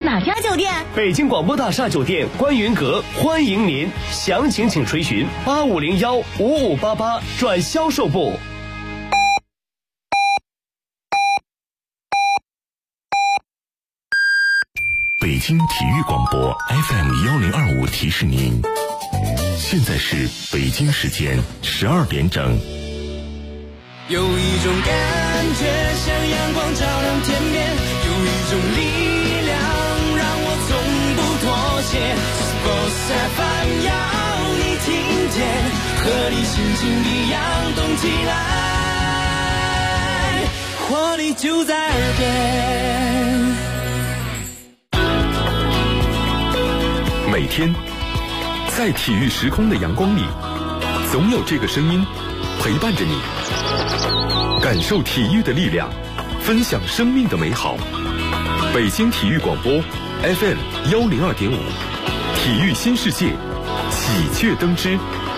哪家酒店？ 北京广播大厦酒店观云阁，欢迎您，详情请垂询85015588转销售部。 北京体育广播 FM1025提示您，现在是北京时间12点整。 有一种感觉像阳光照亮天边，有一种力量让我从不妥协。Sports FM 要你听见，和你心情一样动起来，活力就在耳边。 每天在体育时空的阳光里，总有这个声音陪伴着你，感受体育的力量，分享生命的美好。北京体育广播 FM102.5，体育新世界，喜鹊登枝。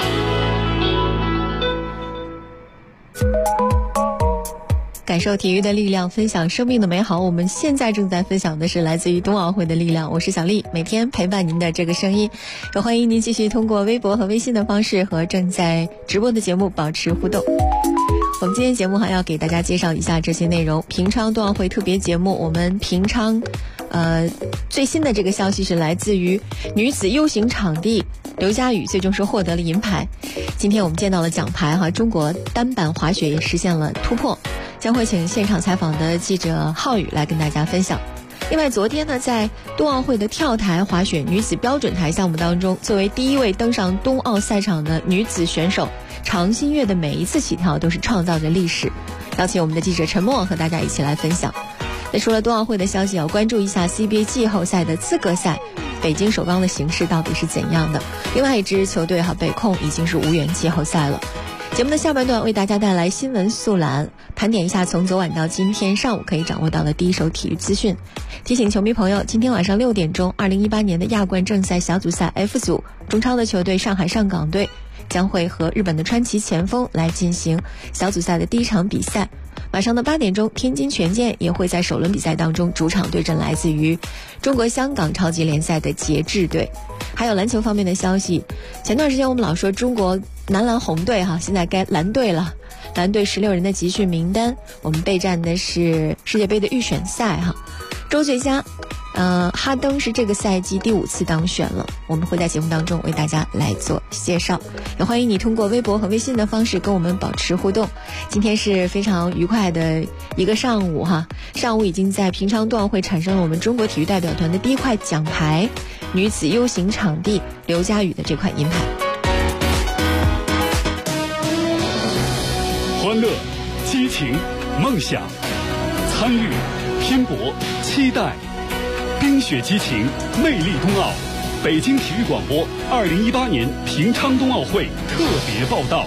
感受体育的力量，分享生命的美好。我们现在正在分享的是来自于冬奥会的力量。我是小丽，每天陪伴您的这个声音。也欢迎您继续通过微博和微信的方式和正在直播的节目保持互动。我们今天节目还要给大家介绍一下这些内容。平昌冬奥会特别节目，我们平昌最新的这个消息是来自于女子 U 型场地，刘佳宇最终是获得了银牌。今天我们见到了奖牌哈，中国单板滑雪也实现了突破。将会请现场采访的记者浩宇来跟大家分享。另外，昨天呢，在冬奥会的跳台滑雪女子标准台项目当中，作为第一位登上冬奥赛场的女子选手，常新月的每一次起跳都是创造着历史。邀请我们的记者陈默和大家一起来分享。那除了冬奥会的消息，要关注一下 CBA 季后赛的资格赛，北京首钢的形势到底是怎样的？另外一支球队北控已经是无缘季后赛了。节目的下半段为大家带来新闻速览，盘点一下从昨晚到今天上午可以掌握到的第一手体育资讯。提醒球迷朋友，今天晚上6点钟，2018年的亚冠正赛小组赛 F 组，中超的球队上海上港队将会和日本的川崎前锋来进行小组赛的第一场比赛。晚上的8点钟，天津权健也会在首轮比赛当中主场对阵来自于中国香港超级联赛的捷志队。还有篮球方面的消息，前段时间我们老说中国男篮红队现在该蓝队了。蓝队16人的集训名单，我们备战的是世界杯的预选赛周俊佳哈登是这个赛季第5次当选了，我们会在节目当中为大家来做介绍。也欢迎你通过微博和微信的方式跟我们保持互动。今天是非常愉快的一个上午上午已经在平昌冬奥会产生了我们中国体育代表团的第一块奖牌，女子 U 型场地刘佳宇的这块银牌。 欢乐、激情、梦想，参与、拼搏、期待，冰雪激情，魅力冬奥。北京体育广播2018年平昌冬奥会特别报道。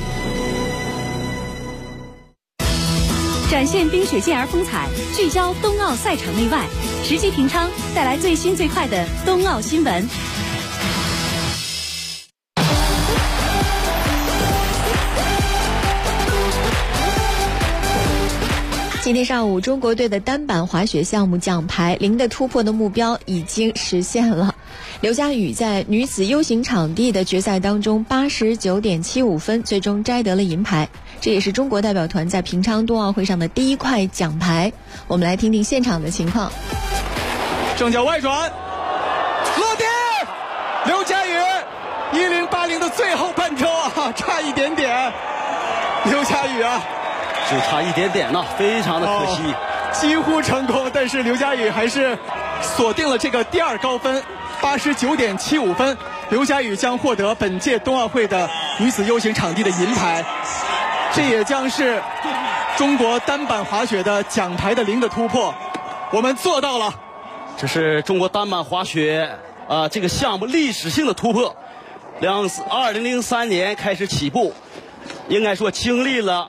展现冰雪健儿风采，聚焦冬奥赛场内外，直击平昌，带来最新最快的冬奥新闻。 今天上午，中国队的单板滑雪项目奖牌0的突破的目标已经实现了。刘佳宇在女子 U 型场地的决赛当中89.75分，最终摘得了银牌。这也是中国代表团在平昌冬奥会上的第一块奖牌。我们来听听现场的情况。 正脚外转，落地，刘佳宇1080的最后半周差一点点，刘佳宇就差一点点非常的可惜， 几乎成功，但是刘佳宇还是锁定了这个第2高分89.75分，刘佳宇将获得本届冬奥会的女子 U 型场地的银牌，这也将是中国单板滑雪的奖牌的0的突破，我们做到了。 这是中国单板滑雪这个项目历史性的突破，2003年开始起步，应该说经历了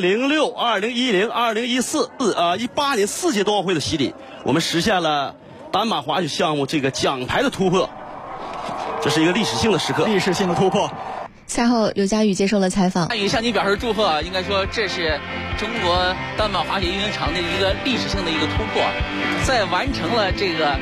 2006、2010、2014、18年4届冬奥会的洗礼，我们实现了单板滑雪项目这个奖牌的突破，这是一个历史性的时刻， 历史性的突破。 赛后，刘佳宇接受了采访。 佳宇向你表示祝贺应该说这是中国单板滑雪运营场的一个历史性的一个突破，在完成了这个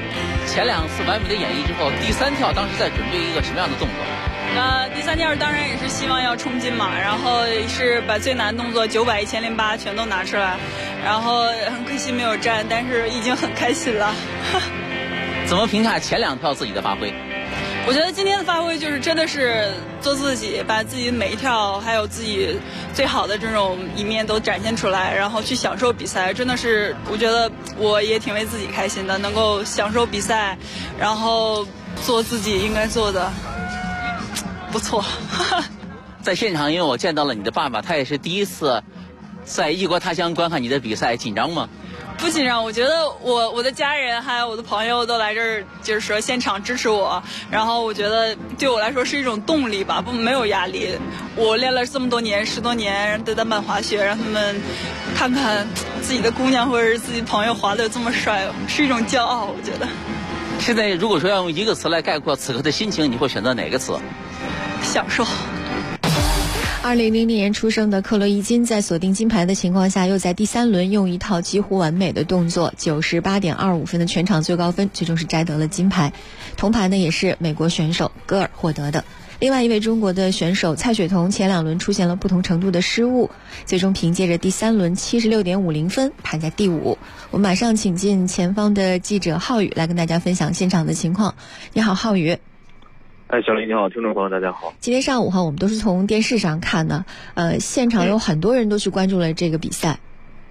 前2次完美的演绎之后，第3跳当时在准备一个什么样的动作？ 第3跳当然也是希望要冲金嘛，然后是把最难动作900、1008全都拿出来，然后很可惜没有站，但是已经很开心了。 怎么评价前2跳自己的发挥？ 我觉得今天的发挥就是真的是做自己，把自己每一跳还有自己最好的这种一面都展现出来，然后去享受比赛。真的是我觉得我也挺为自己开心的，能够享受比赛，然后做自己应该做的，不错。 在现场，因为我见到了你的爸爸，他也是第一次在异国他乡观看你的比赛，紧张吗？ 不紧张，我觉得我的家人还有我的朋友都来这儿，就是说现场支持我，然后我觉得对我来说是一种动力吧，没有压力。我练了这么多年，10多年的单板滑雪，让他们看看自己的姑娘或者是自己朋友滑得这么帅，是一种骄傲，我觉得。 现在如果说要用一个词来概括此刻的心情，你会选择哪个词？ 享受。 2000年出生的克洛伊金在锁定金牌的情况下，又在第3轮用一套几乎完美的动作98.25分的全场最高分，最终是摘得了金牌。铜牌呢也是美国选手戈尔获得的。另外一位中国的选手蔡雪桐前2轮出现了不同程度的失误，最终凭借着第3轮76.50分排在第5。我们马上请进前方的记者浩宇来跟大家分享现场的情况。你好，浩宇。 小林你好，听众朋友大家好。 今天上午我们都是从电视上看的，现场有很多人都去关注了这个比赛。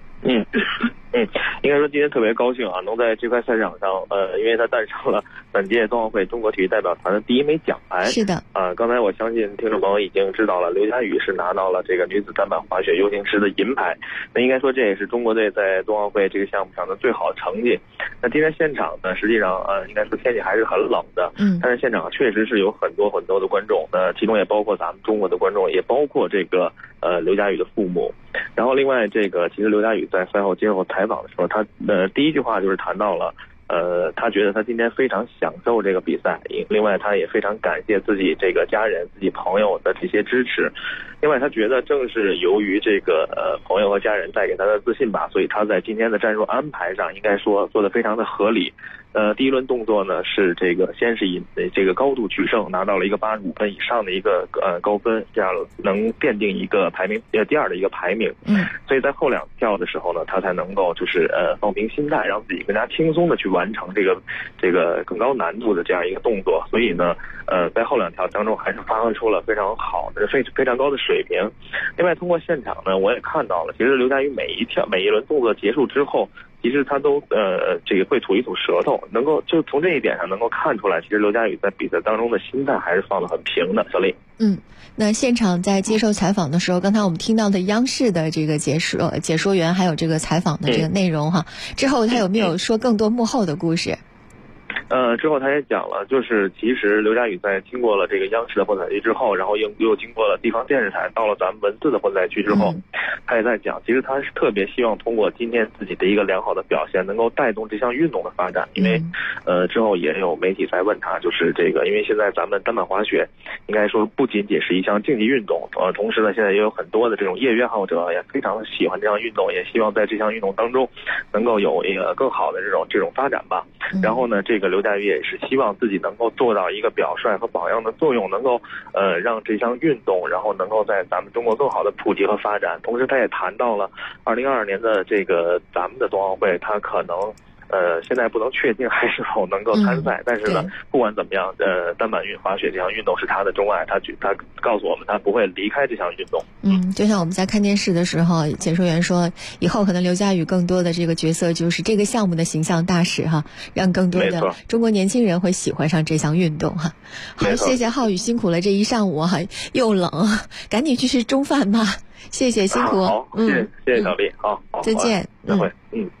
应该说今天特别高兴啊，能在这块赛场上，因为他诞生了本届冬奥会中国体育代表团的第1枚奖牌。 是的。 刚才我相信听众朋友已经知道了，刘佳宇是拿到了这个女子单板滑雪 U 型池的银牌。那应该说这也是中国队在冬奥会这个项目上的最好的成绩。那今天现场呢，实际上应该说天气还是很冷的，但是现场确实是有很多的观众，其中也包括咱们中国的观众，也包括这个刘佳宇的父母。然后另外这个其实刘佳宇在赛后接受采访的时候，他第一句话就是谈到了他觉得他今天非常享受这个比赛，另外他也非常感谢自己这个家人、自己朋友的这些支持。另外他觉得正是由于这个朋友和家人带给他的自信吧，所以他在今天的战术安排上应该说做得非常的合理。第1轮动作呢是这个先是以这个高度取胜，拿到了一个85分以上的一个高分，这样能奠定一个排名第2的一个排名。所以在后2跳的时候呢，他才能够就是放平心态，让自己更加轻松的去完成这个更高难度的这样一个动作。所以呢在后2跳当中还是发挥出了非常好的非常高的水平。另外通过现场呢，我也看到了，其实刘佳宇每一轮动作结束之后，其实他都这个会吐一吐舌头，能够就从这一点上能够看出来，其实刘佳宇在比赛当中的心态还是放得很平的。小丽， 那现场在接受采访的时候，刚才我们听到的央视的这个解说员还有这个采访的这个内容之后他有没有说更多幕后的故事？ 之后他也讲了，就是其实刘佳宇在经过了这个央视的混采区之后，然后又经过了地方电视台，到了咱们文字的混采区之后，他也在讲，其实他是特别希望通过今天自己的一个良好的表现，能够带动这项运动的发展。因为之后也有媒体在问他，就是这个，因为现在咱们单板滑雪应该说不仅仅是一项竞技运动，同时呢，现在也有很多的这种业余爱好者也非常喜欢这项运动，也希望在这项运动当中能够有一个更好的这种发展吧。然后呢，这个刘佳宇也是希望自己能够做到一个表率和榜样的作用，能够让这项运动然后能够在咱们中国更好的普及和发展。同时他也谈到了2022年的这个咱们的冬奥会，他可能现在不能确定还是否能够参赛，但是呢，不管怎么样，单板滑雪这项运动是他的钟爱，他告诉我们他不会离开这项运动。 就像我们在看电视的时候，解说员说，以后可能刘佳宇更多的这个角色就是这个项目的形象大使让更多的中国年轻人会喜欢上这项运动好，谢谢浩宇，辛苦了这一上午又冷，赶紧去吃中饭吧，谢谢辛苦。 好，谢谢小丽，好， 再见， 再会，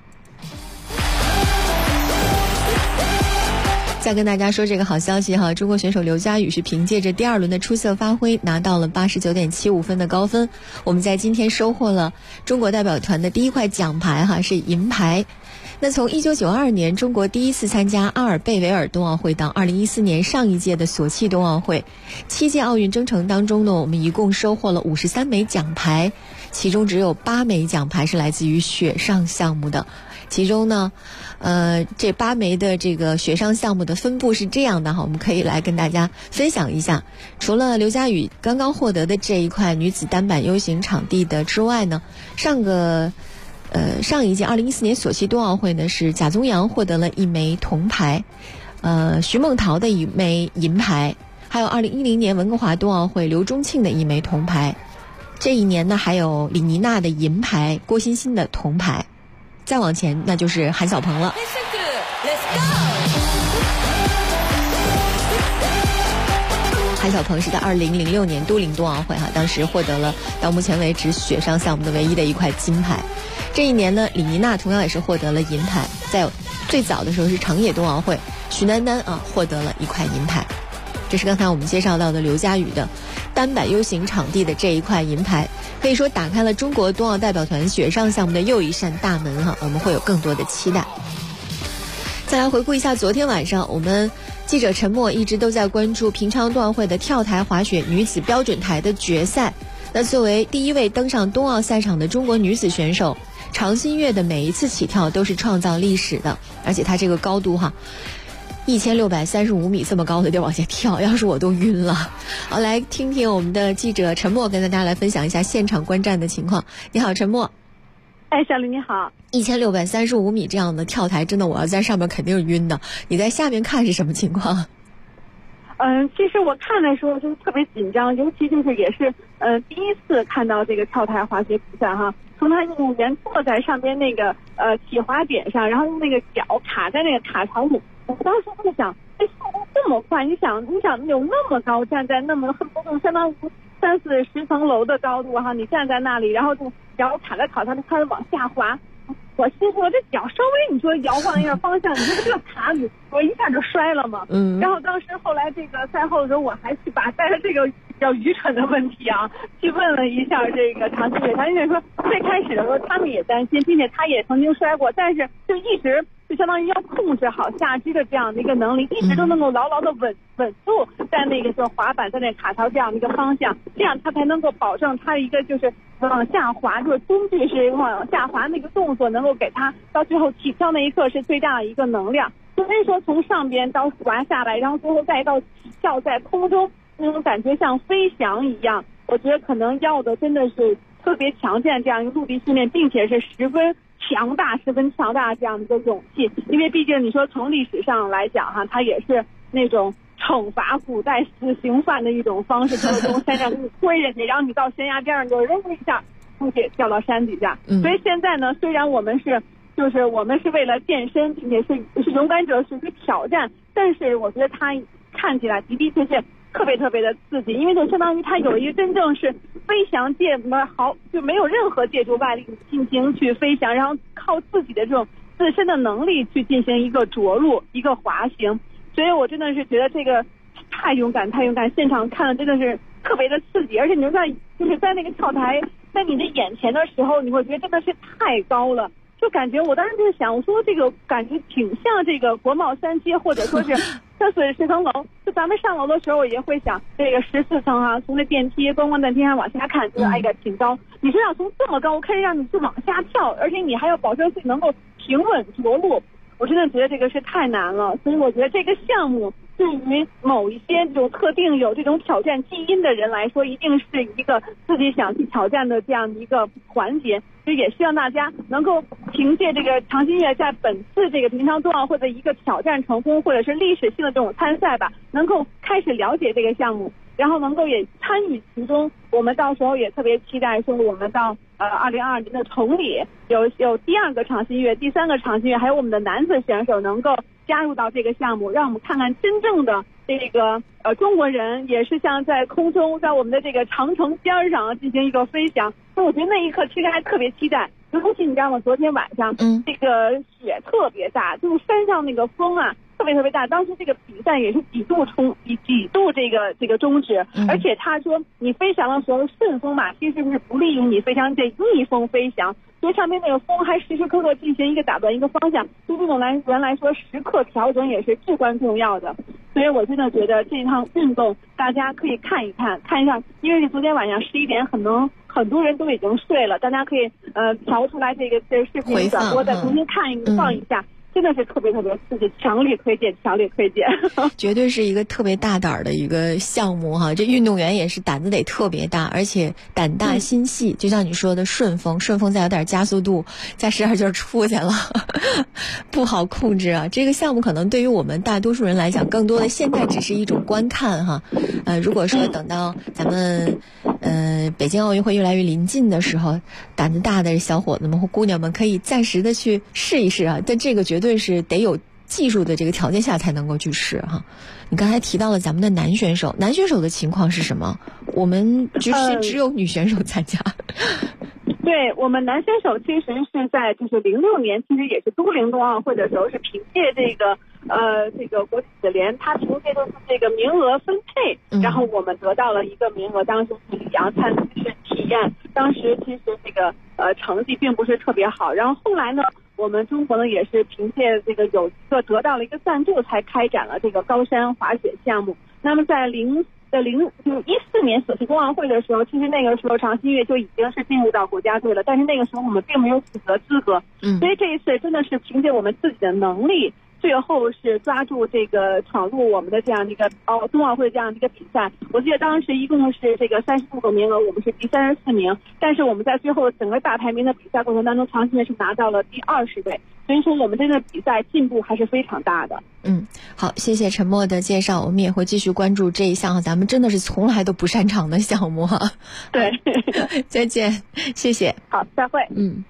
再跟大家说这个好消息中国选手刘佳宇是凭借着第2轮的出色发挥，拿到了89.75分的高分。我们在今天收获了中国代表团的第1块奖牌是银牌。那从1992年中国第1次参加阿尔贝维尔冬奥会到2014年上一届的索契冬奥会，7届奥运征程当中呢，我们一共收获了53枚奖牌，其中只有8枚奖牌是来自于雪上项目的。 其中呢，这8枚的这个雪上项目的分布是这样的哈，我们可以来跟大家分享一下。除了刘佳宇刚刚获得的这一块女子单板 U 型场地的之外呢，上一届2014年索契冬奥会呢，是贾宗洋获得了1枚铜牌，徐梦桃的1枚银牌，还有2010年温哥华冬奥会刘钟庆的1枚铜牌。这一年呢，还有李妮娜的银牌，郭欣欣的铜牌。再往前，那就是韩晓鹏了。韩晓鹏是在2006年都灵冬奥会当时获得了到目前为止雪上项目的唯一的1块金牌。这一年呢，李妮娜同样也是获得了银牌。在最早的时候是长野冬奥会，徐丹丹获得了1块银牌。这是刚才我们介绍到的刘佳宇的单板 U 型场地的这1块银牌，可以说打开了中国冬奥代表团雪上项目的又一扇大门我们会有更多的期待。再来回顾一下昨天晚上，我们记者陈默一直都在关注平昌冬奥会的跳台滑雪女子标准台的决赛。那作为第1位登上冬奥赛场的中国女子选手，常新月的每一次起跳都是创造历史的，而且她这个高度1635米这么高的地儿往下跳，要是我都晕了。好，来听听我们的记者陈默跟大家来分享一下现场观战的情况。你好，陈默。 小李你好。 1635米这样的跳台，真的我要在上面肯定是晕的。你在下面看是什么情况？ 其实我看的时候就是特别紧张，尤其就是也是第一次看到这个跳台滑雪比赛从他运动员坐在上边那个起滑点上，然后用那个脚卡在那个卡槽里。我当时在想，速度这么快，你想有那么高，站在那么恨不得相当于30-40层楼的高度你站在那里，然后就脚卡在卡槽里开始往下滑。我心说这脚稍微你说摇晃一下方向，你说这个卡里我一下就摔了嘛。然后当时后来这个赛后的时候，我还去把带着这个比较愚蠢的问题去问了一下这个常新月。常新月说最开始的时候他们也担心，并且他也曾经摔过，但是就一直就相当于要控制好下肢的这样的一个能力，一直都能够牢牢的稳住在那个就是滑板在那卡槽这样的一个方向，这样他才能够保证他的一个就是往下滑，就是中距是往下滑那个动作能够给他到最后起跳那一刻是最大的一个能量。所以说从上边到滑下来，然后最后再到起跳在空中，那种感觉像飞翔一样，我觉得可能要的真的是特别强健这样一个陆地训练，并且是十分强大这样的一个勇气。因为毕竟你说从历史上来讲它也是那种惩罚古代死刑犯的一种方式，就是从山上给你推人家，然后你到悬崖边上就扔一下并且掉到山底下。所以现在呢，虽然我们是为了健身，并且是勇敢者，属于挑战，但是我觉得它看起来的确是特别的刺激，因为就相当于它有一个真正是飞翔就没有任何借助外力进行去飞翔，然后靠自己的这种自身的能力去进行一个着陆一个滑行。所以我真的是觉得这个太勇敢，现场看了真的是特别的刺激。而且你就是在那个跳台在你的眼前的时候，你会觉得真的是太高了，就感觉我当时就想，我说这个感觉挺像这个国贸3期或者说是30层楼，就咱们上楼的时候也会想这个14层从那电梯观光电梯上往下看，觉得挺高。你说要从这么高开始让你去往下跳，而且你还要保证自己能够平稳着陆，我真的觉得这个是太难了。所以我觉得这个项目对于某一些这种特定有这种挑战基因的人来说，一定是一个自己想去挑战的这样的一个环节。所以也希望大家能够凭借这个常新月在本次这个平昌冬奥会的一个挑战成功，或者是历史性的这种参赛吧，能够开始了解这个项目，然后能够也参与其中。我们到时候也特别期待说我们到2022年的崇礼有第2个常新月，第3个常新月，还有我们的男子选手能够加入到这个项目，让我们看看真正的这个中国人也是像在空中在我们的这个长城边上进行一个飞翔。所以我觉得那一刻其实还特别期待，尤其你知道吗，昨天晚上这个雪特别大，就是山上那个风特别大，当时这个比赛也是几度这个终止，而且他说你飞翔的时候顺风其实是不利于你非常这逆风飞翔，所以上面那个风还时时刻刻进行一个打断一个方向，对这种人来说时刻调整也是至关重要的。所以我真的觉得这趟运动大家可以看一下，因为昨天晚上11点很多人都已经睡了，大家可以调出来这视频转播再重新看放一下。真的是特别特别刺激，强烈推荐，强烈推荐。 绝对是一个特别大胆的一个项目哈，这运动员也是胆子得特别大，而且胆大心细，就像你说的顺风再有点加速度，再使点劲出去了，不好控制啊。这个项目可能对于我们大多数人来讲，更多的现在只是一种观看哈。如果说等到咱们北京奥运会越来越临近的时候，胆子大的小伙子们或姑娘们可以暂时的去试一试啊，但这个绝对是得有技术的这个条件下才能够去试哈。你刚才提到了咱们的男选手的情况是什么？我们只有女选手参加。 对，我们男选手其实是在就是06年，其实也是都灵冬奥会的时候，是凭借这个国际羽联，他凭借就是这个名额分配，然后我们得到了一个名额，当时是里昂参去体验，当时其实这个成绩并不是特别好，然后后来呢，我们中国呢也是凭借这个有一个得到了一个赞助，才开展了这个高山滑雪项目。那么在就是14年索契冬奥会的时候，其实那个时候常新月就已经是进入到国家队了，但是那个时候我们并没有取得资格，所以这一次真的是凭借我们自己的能力，最后是抓住这个闯入我们的这样的一个冬奥会这样的一个比赛。我记得当时一共是这个36个名额，我们是第34名，但是我们在最后整个大排名的比赛过程当中，常新月是拿到了第20位，所以说我们这个比赛进步还是非常大的。 好，谢谢陈默的介绍，我们也会继续关注这一项咱们真的是从来都不擅长的项目哈。 对， 再见，谢谢。 好，再会。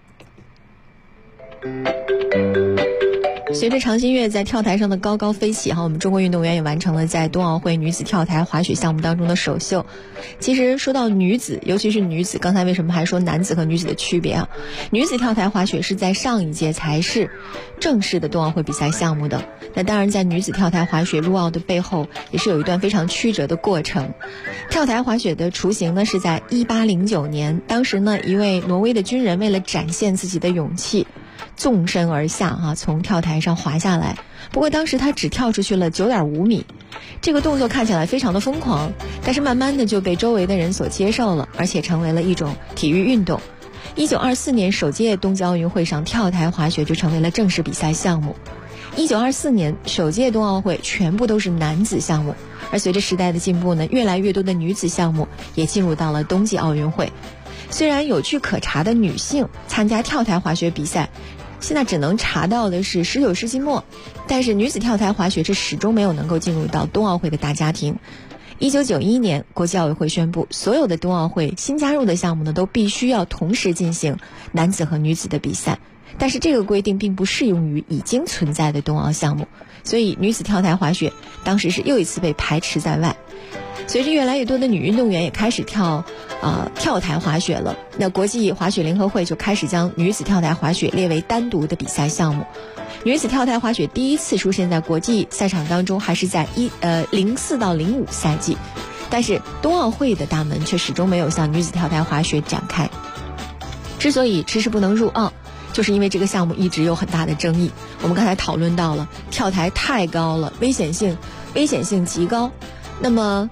随着常新月在跳台上的高高飞起我们中国运动员也完成了在冬奥会女子跳台滑雪项目当中的首秀。其实说到女子，尤其是女子，刚才为什么还说男子和女子的区别女子跳台滑雪是在上一届才是正式的冬奥会比赛项目的。那当然在女子跳台滑雪入奥的背后也是有一段非常曲折的过程。跳台滑雪的雏形呢是在1809年，当时呢一位挪威的军人为了展现自己的勇气，纵身而下从跳台上滑下来。不过当时他只跳出去了9.5米，这个动作看起来非常的疯狂，但是慢慢的就被周围的人所接受了，而且成为了一种体育运动。1924年首届冬季奥运会上，跳台滑雪就成为了正式比赛项目。1924年首届冬奥会全部都是男子项目，而随着时代的进步呢，越来越多的女子项目也进入到了冬季奥运会。虽然有据可查的女性参加跳台滑雪比赛，现在只能查到的是19世纪末，但是女子跳台滑雪是始终没有能够进入到冬奥会的大家庭。1991年，国际奥委会宣布，所有的冬奥会新加入的项目呢，都必须要同时进行男子和女子的比赛。但是这个规定并不适用于已经存在的冬奥项目，所以女子跳台滑雪当时是又一次被排斥在外。随着越来越多的女运动员也开始跳台滑雪了，那国际滑雪联合会就开始将女子跳台滑雪列为单独的比赛项目。女子跳台滑雪第一次出现在国际赛场当中还是在04到05赛季，但是冬奥会的大门却始终没有向女子跳台滑雪展开。之所以迟迟不能入奥，就是因为这个项目一直有很大的争议。我们刚才讨论到了跳台太高了，危险性极高，那么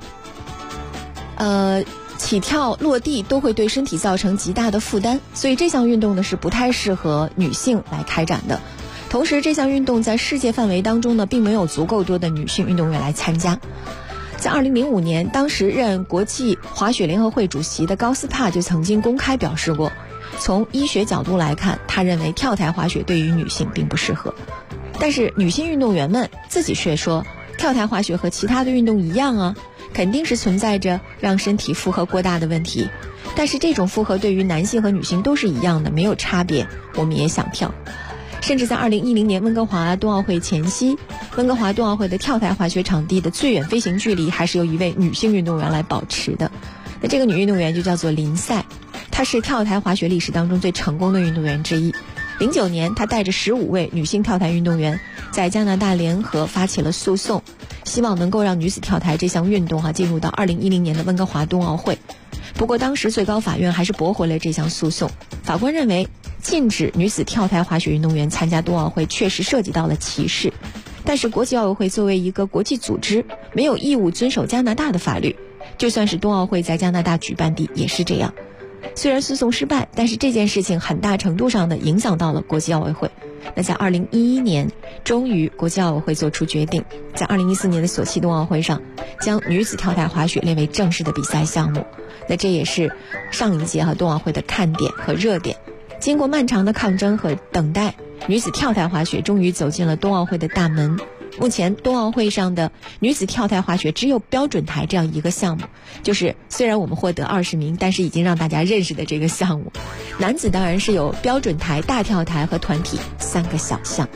起跳落地都会对身体造成极大的负担，所以这项运动呢是不太适合女性来开展的。同时这项运动在世界范围当中呢并没有足够多的女性运动员来参加。在2005年，当时任国际滑雪联合会主席的高斯帕就曾经公开表示过，从医学角度来看，他认为跳台滑雪对于女性并不适合。但是女性运动员们自己却说，跳台滑雪和其他的运动一样肯定是存在着让身体负荷过大的问题，但是这种负荷对于男性和女性都是一样的，没有差别，我们也想跳。甚至在2010年温哥华冬奥会前夕，温哥华冬奥会的跳台滑雪场地的最远飞行距离还是由一位女性运动员来保持的。那这个女运动员就叫做林赛，她是跳台滑雪历史当中最成功的运动员之一。09年，她带着15位女性跳台运动员在加拿大联合发起了诉讼，希望能够让女子跳台这项运动进入到2010年的温哥华冬奥会。不过当时最高法院还是驳回了这项诉讼，法官认为禁止女子跳台滑雪运动员参加冬奥会确实涉及到了歧视，但是国际奥委会作为一个国际组织，没有义务遵守加拿大的法律，就算是冬奥会在加拿大举办地也是这样。 虽然诉讼失败，但是这件事情很大程度上的影响到了国际奥委会。那在2011年，终于国际奥委会做出决定，在2014年的索契冬奥会上，将女子跳台滑雪列为正式的比赛项目。那这也是上一届冬奥会的看点和热点。经过漫长的抗争和等待，女子跳台滑雪终于走进了冬奥会的大门。目前冬奥会上的女子跳台滑雪只有标准台这样一个项目，就是虽然我们获得20名，但是已经让大家认识的这个项目。男子当然是有标准台、大跳台和团体3个小项。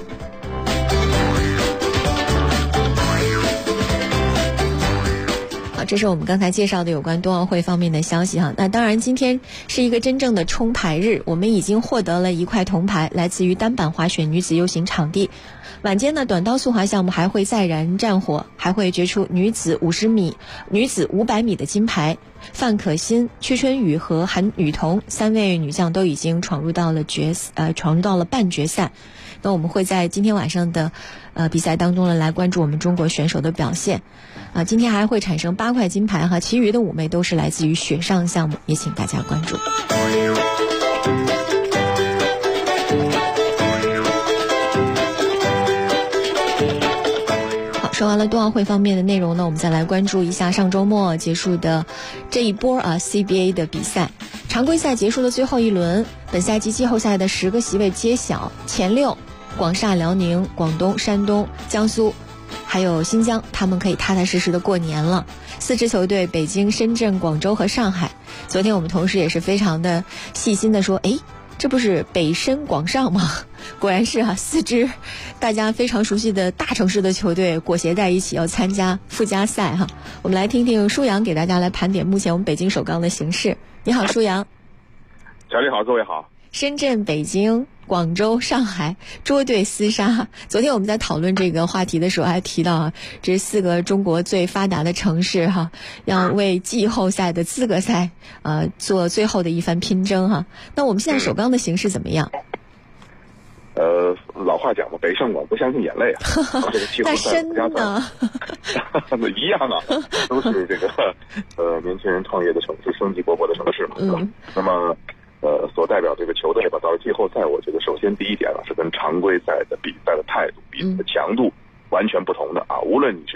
这是我们刚才介绍的有关冬奥会方面的消息哈。那当然今天是一个真正的冲牌日，我们已经获得了1块铜牌，来自于单板滑雪女子 U 型场地。晚间呢，短道速滑项目还会再燃战火，还会决出女子50米、女子500米的金牌。范可欣、屈春雨和韩雨桐3位女将都已经闯入到了半决赛。那我们会在今天晚上的比赛当中呢，来关注我们中国选手的表现。今天还会产生8块金牌哈，其余的5枚都是来自于雪上项目，也请大家关注。说完了冬奥会方面的内容呢，我们再来关注一下上周末结束的这一波CBA 的比赛。常规赛结束了最后一轮，本赛季季后赛的10个席位揭晓，前6广厦、辽宁、广东、山东、江苏还有新疆，他们可以踏踏实实的过年了。4支球队北京、深圳、广州和上海。昨天我们同事也是非常的细心的说，这不是北深广上吗？果然是4支大家非常熟悉的大城市的球队裹挟在一起要参加附加赛哈。我们来听听舒阳给大家来盘点目前我们北京首钢的形势。你好，舒阳。 小李好，各位好。 深圳、北京、广州、上海捉对厮杀。昨天我们在讨论这个话题的时候还提到这4个中国最发达的城市要为季后赛的资格赛做最后的一番拼争那我们现在首钢的形势怎么样？ 老话讲嘛，北上广不相信眼泪这个季后赛附加赛一样都是这个年轻人创业的城市，生机勃勃的城市嘛。那么所代表这个球队吧，到了季后赛，我觉得首先第一点是跟常规赛的比赛的态度、比赛的强度完全不同的无论你是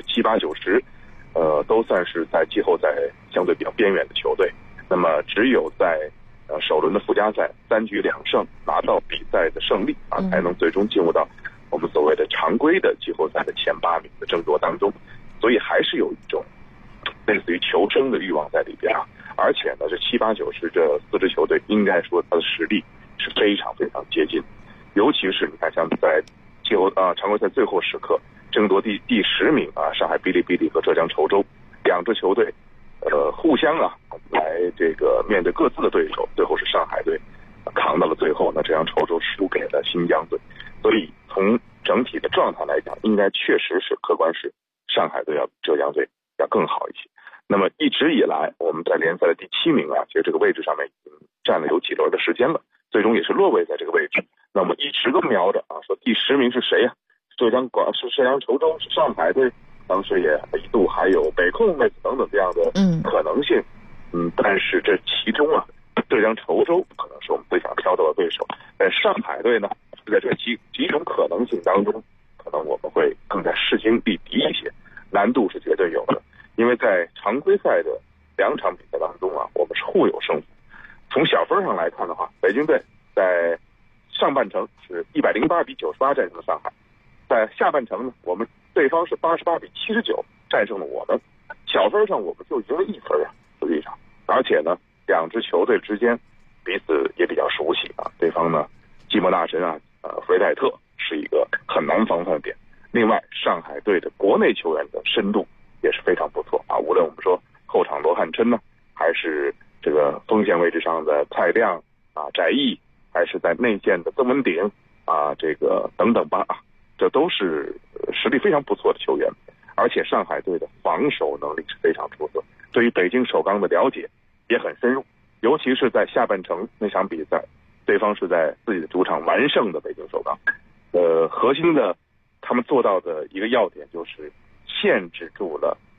7、8、9、10，都算是在季后赛相对比较边缘的球队。那么只有在首轮的附加赛3局2胜拿到比赛的胜利才能最终进入到我们所谓的常规的季后赛的前8名的争夺当中。所以还是有一种类似于求生的欲望在里边而且呢，这7、8、9、10这4支球队应该说它的实力是非常非常接近，尤其是你看像在常规赛最后时刻争夺第10名上海哔哩哔哩和浙江稠州2支球队互相来这个面对各自的对手，最后是上海队扛到了最后，那浙江稠州输给了新疆队。所以从整体的状态来讲，应该确实是客观是上海队要比浙江队要更好一些。那么一直以来我们在联赛的第7名其实这个位置上面已经站了有几轮的时间了，最终也是落位在这个位置。那么一直都瞄着说第10名是谁浙江稠州，是上海队，当时也一度还有北控类似等等这样的可能性。但是这其中浙江稠州可能是我们最想挑到的对手，但上海队呢是在这几种可能性当中，可能我们会更加势均力敌一些，难度是绝对有的。因为在常规赛的2场比赛当中我们是互有胜负。从小分上来看的话，北京队在上半程是108比98战胜了上海，在下半程呢，我们对方是88比79战胜了我们，小分上我们就赢了1分实际上。而且呢2支球队之间彼此也比较熟悉对方呢寂寞大神弗雷戴特是一个很难防范的点。另外上海队的国内球员的深度也是非常不错无论我们说后场罗汉琛呢，还是这个锋线位置上的蔡亮翟毅，还是在内线的曾文鼎这个等等吧这都是实力非常不错的球员。而且上海队的防守能力是非常出色，对于北京首钢的了解也很深入，尤其是在下半程那场比赛，对方是在自己的主场完胜的北京首钢。核心的他们做到的一个要点就是限制住了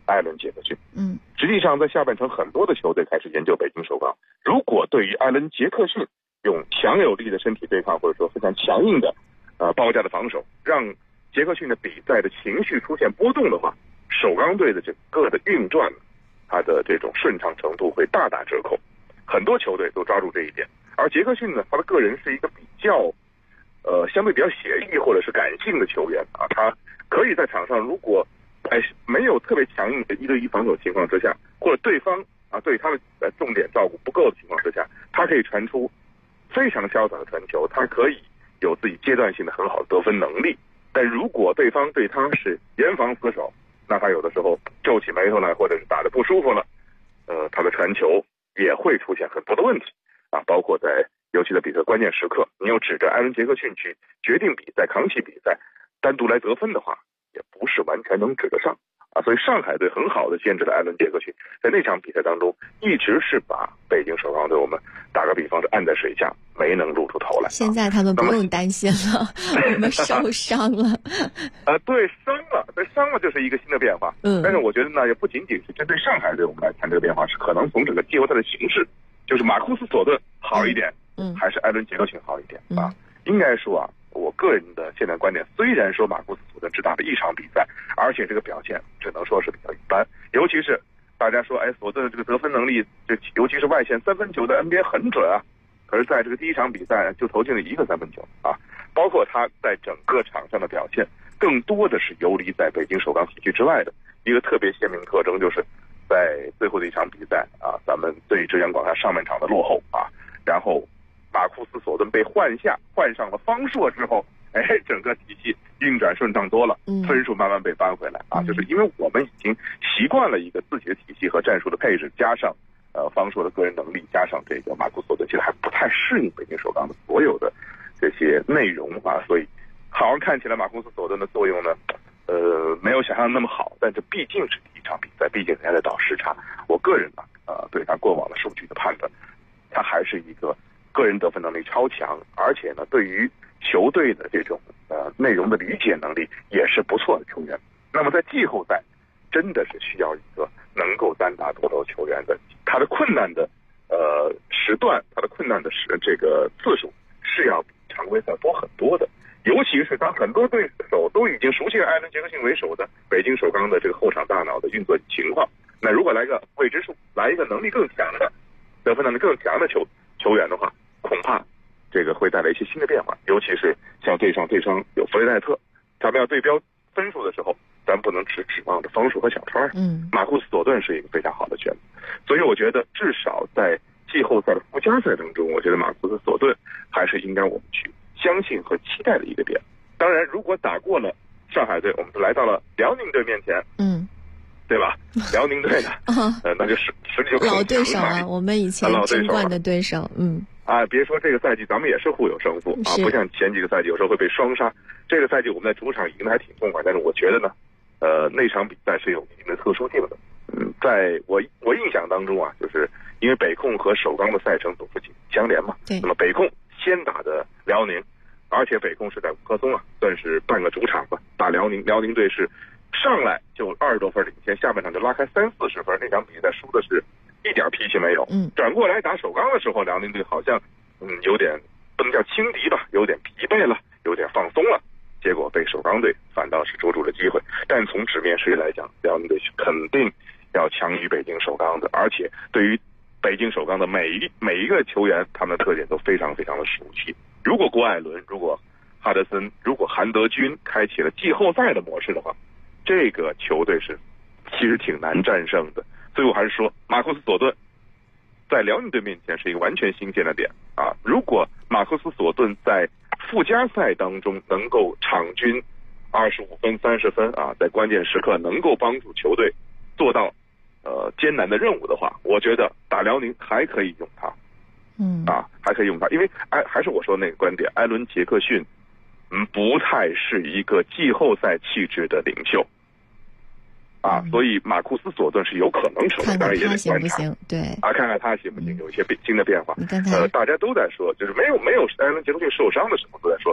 艾伦·杰克逊。实际上在下半程很多的球队开始研究北京首钢，如果对于艾伦·杰克逊用强有力的身体对抗，或者说非常强硬的包夹的防守，让杰克逊的比赛的情绪出现波动的话，首钢队的整个的运转，它的这种顺畅程度会大打折扣。很多球队都抓住这一点，而杰克逊呢，他的个人是一个比较相对比较写意或者是感性的球员啊，他可以在场上，如果在没有特别强硬的1对1防守情况之下，或者对方对他的重点照顾不够的情况之下，他可以传出非常潇洒的传球，他可以有自己阶段性的很好的得分能力。但如果对方对他是严防死守，那他有的时候皱起眉头来，或者是打得不舒服了，他的传球也会出现很多的问题啊，包括在尤其在比赛关键时刻，你又指着艾伦·杰克逊去决定比赛、扛起比赛，单独来得分的话，也不是完全能指得上啊。所以上海队很好的限制了艾伦·杰克逊，在那场比赛当中，一直是把北京首钢队我们打个比方是按在水下，没能露出头来。 现在他们不用担心了，我们受伤了。 对，伤了就是一个新的变化。但是我觉得呢，也不仅仅是针对上海队我们来谈这个变化，是可能从整个季后赛的形式，就是马库斯·索顿好一点，还是艾伦·杰克逊好一点啊？应该说啊，我个人的现在观点，虽然说马库斯·索顿只打了一场比赛，而且这个表现只能说是比较一般，尤其是大家说，索顿的这个得分能力，尤其是外线3分球的 NBA 很准啊。可是在这个第一场比赛就投进了1个3分球啊，包括他在整个场上的表现，更多的是游离在北京首钢体系之外的。一个特别鲜明特征就是在最后的一场比赛啊，咱们对浙江广厦上半场的落后啊，然后马库斯·索顿被换上了方硕之后，整个体系运转顺畅多了，分数慢慢被扳回来啊，就是因为我们已经习惯了一个自己的体系和战术的配置，加上方硕的个人能力，加上这个马库斯·索顿，其实还不太适应北京首钢的所有的这些内容啊，所以好像看起来马库斯·索顿的作用呢，没有想象那么好，但这毕竟是第一场比赛，毕竟人家在倒时差。我个人呢，对他过往的数据的判断，他还是一个个人得分能力超强，而且呢，对于球队的这种内容的理解能力也是不错的球员。那么在季后赛，真的是需要一个能够单打独斗球员的，他的困难的时段，他的困难的这个次数是要比常规赛多很多的。尤其是当很多对手都已经熟悉了艾伦·杰克逊为首的北京首钢的这个后场大脑的运作情况，那如果来个未知数，来一个能力更强的、得分能力更强的球员的话，恐怕这个会带来一些新的变化。尤其是像对上有弗雷奈特，咱们要对标分数的时候，咱不能只指望着方数和小川。马库斯·索顿是一个非常好的选择，所以我觉得至少在季后赛的附加赛当中，我觉得马库斯·索顿还是应该我们去相信和期待的一个点。当然，如果打过了上海队，我们就来到了辽宁队面前，对吧？辽宁队呢，那就实力就更老对手了，我们以前争冠的对手， 别说这个赛季咱们也是互有胜负啊，不像前几个赛季有时候会被双杀。这个赛季我们在主场赢的还挺痛快，但是我觉得呢，那场比赛是有一定的特殊性的。在我印象当中啊，就是因为北控和首钢的赛程总是相连嘛，那么北控先打的辽宁，而且北控是在五棵松啊，算是半个主场吧，打辽宁。辽宁队是上来就20多分领先，下半场就拉开30-40分，那场比赛输的是一点脾气没有。转过来打首钢的时候，辽宁队好像有点不能叫轻敌吧，有点疲惫了，有点放松了，结果被首钢队反倒是捉住了机会。但从纸面实力来讲，辽宁队肯定要强于北京首钢的，而且对于北京首钢的每一个球员，他们的特点都非常非常的熟悉。如果郭艾伦，如果哈德森，如果韩德君开启了季后赛的模式的话，这个球队是其实挺难战胜的。所以我还是说，马库斯·索顿在辽宁队面前是一个完全新鲜的点啊！如果马库斯·索顿在附加赛当中能够场均25分、30分啊，在关键时刻能够帮助球队做到艰难的任务的话，我觉得打辽宁还可以用他，还可以用他，因为还是我说的那个观点，艾伦·杰克逊不太是一个季后赛气质的领袖啊，所以马库斯·索顿是有可能成为，当然也得观察， 对看看他行不行，有一些新的变化。大家都在说，就是没有艾伦·杰克逊受伤的时候都在说，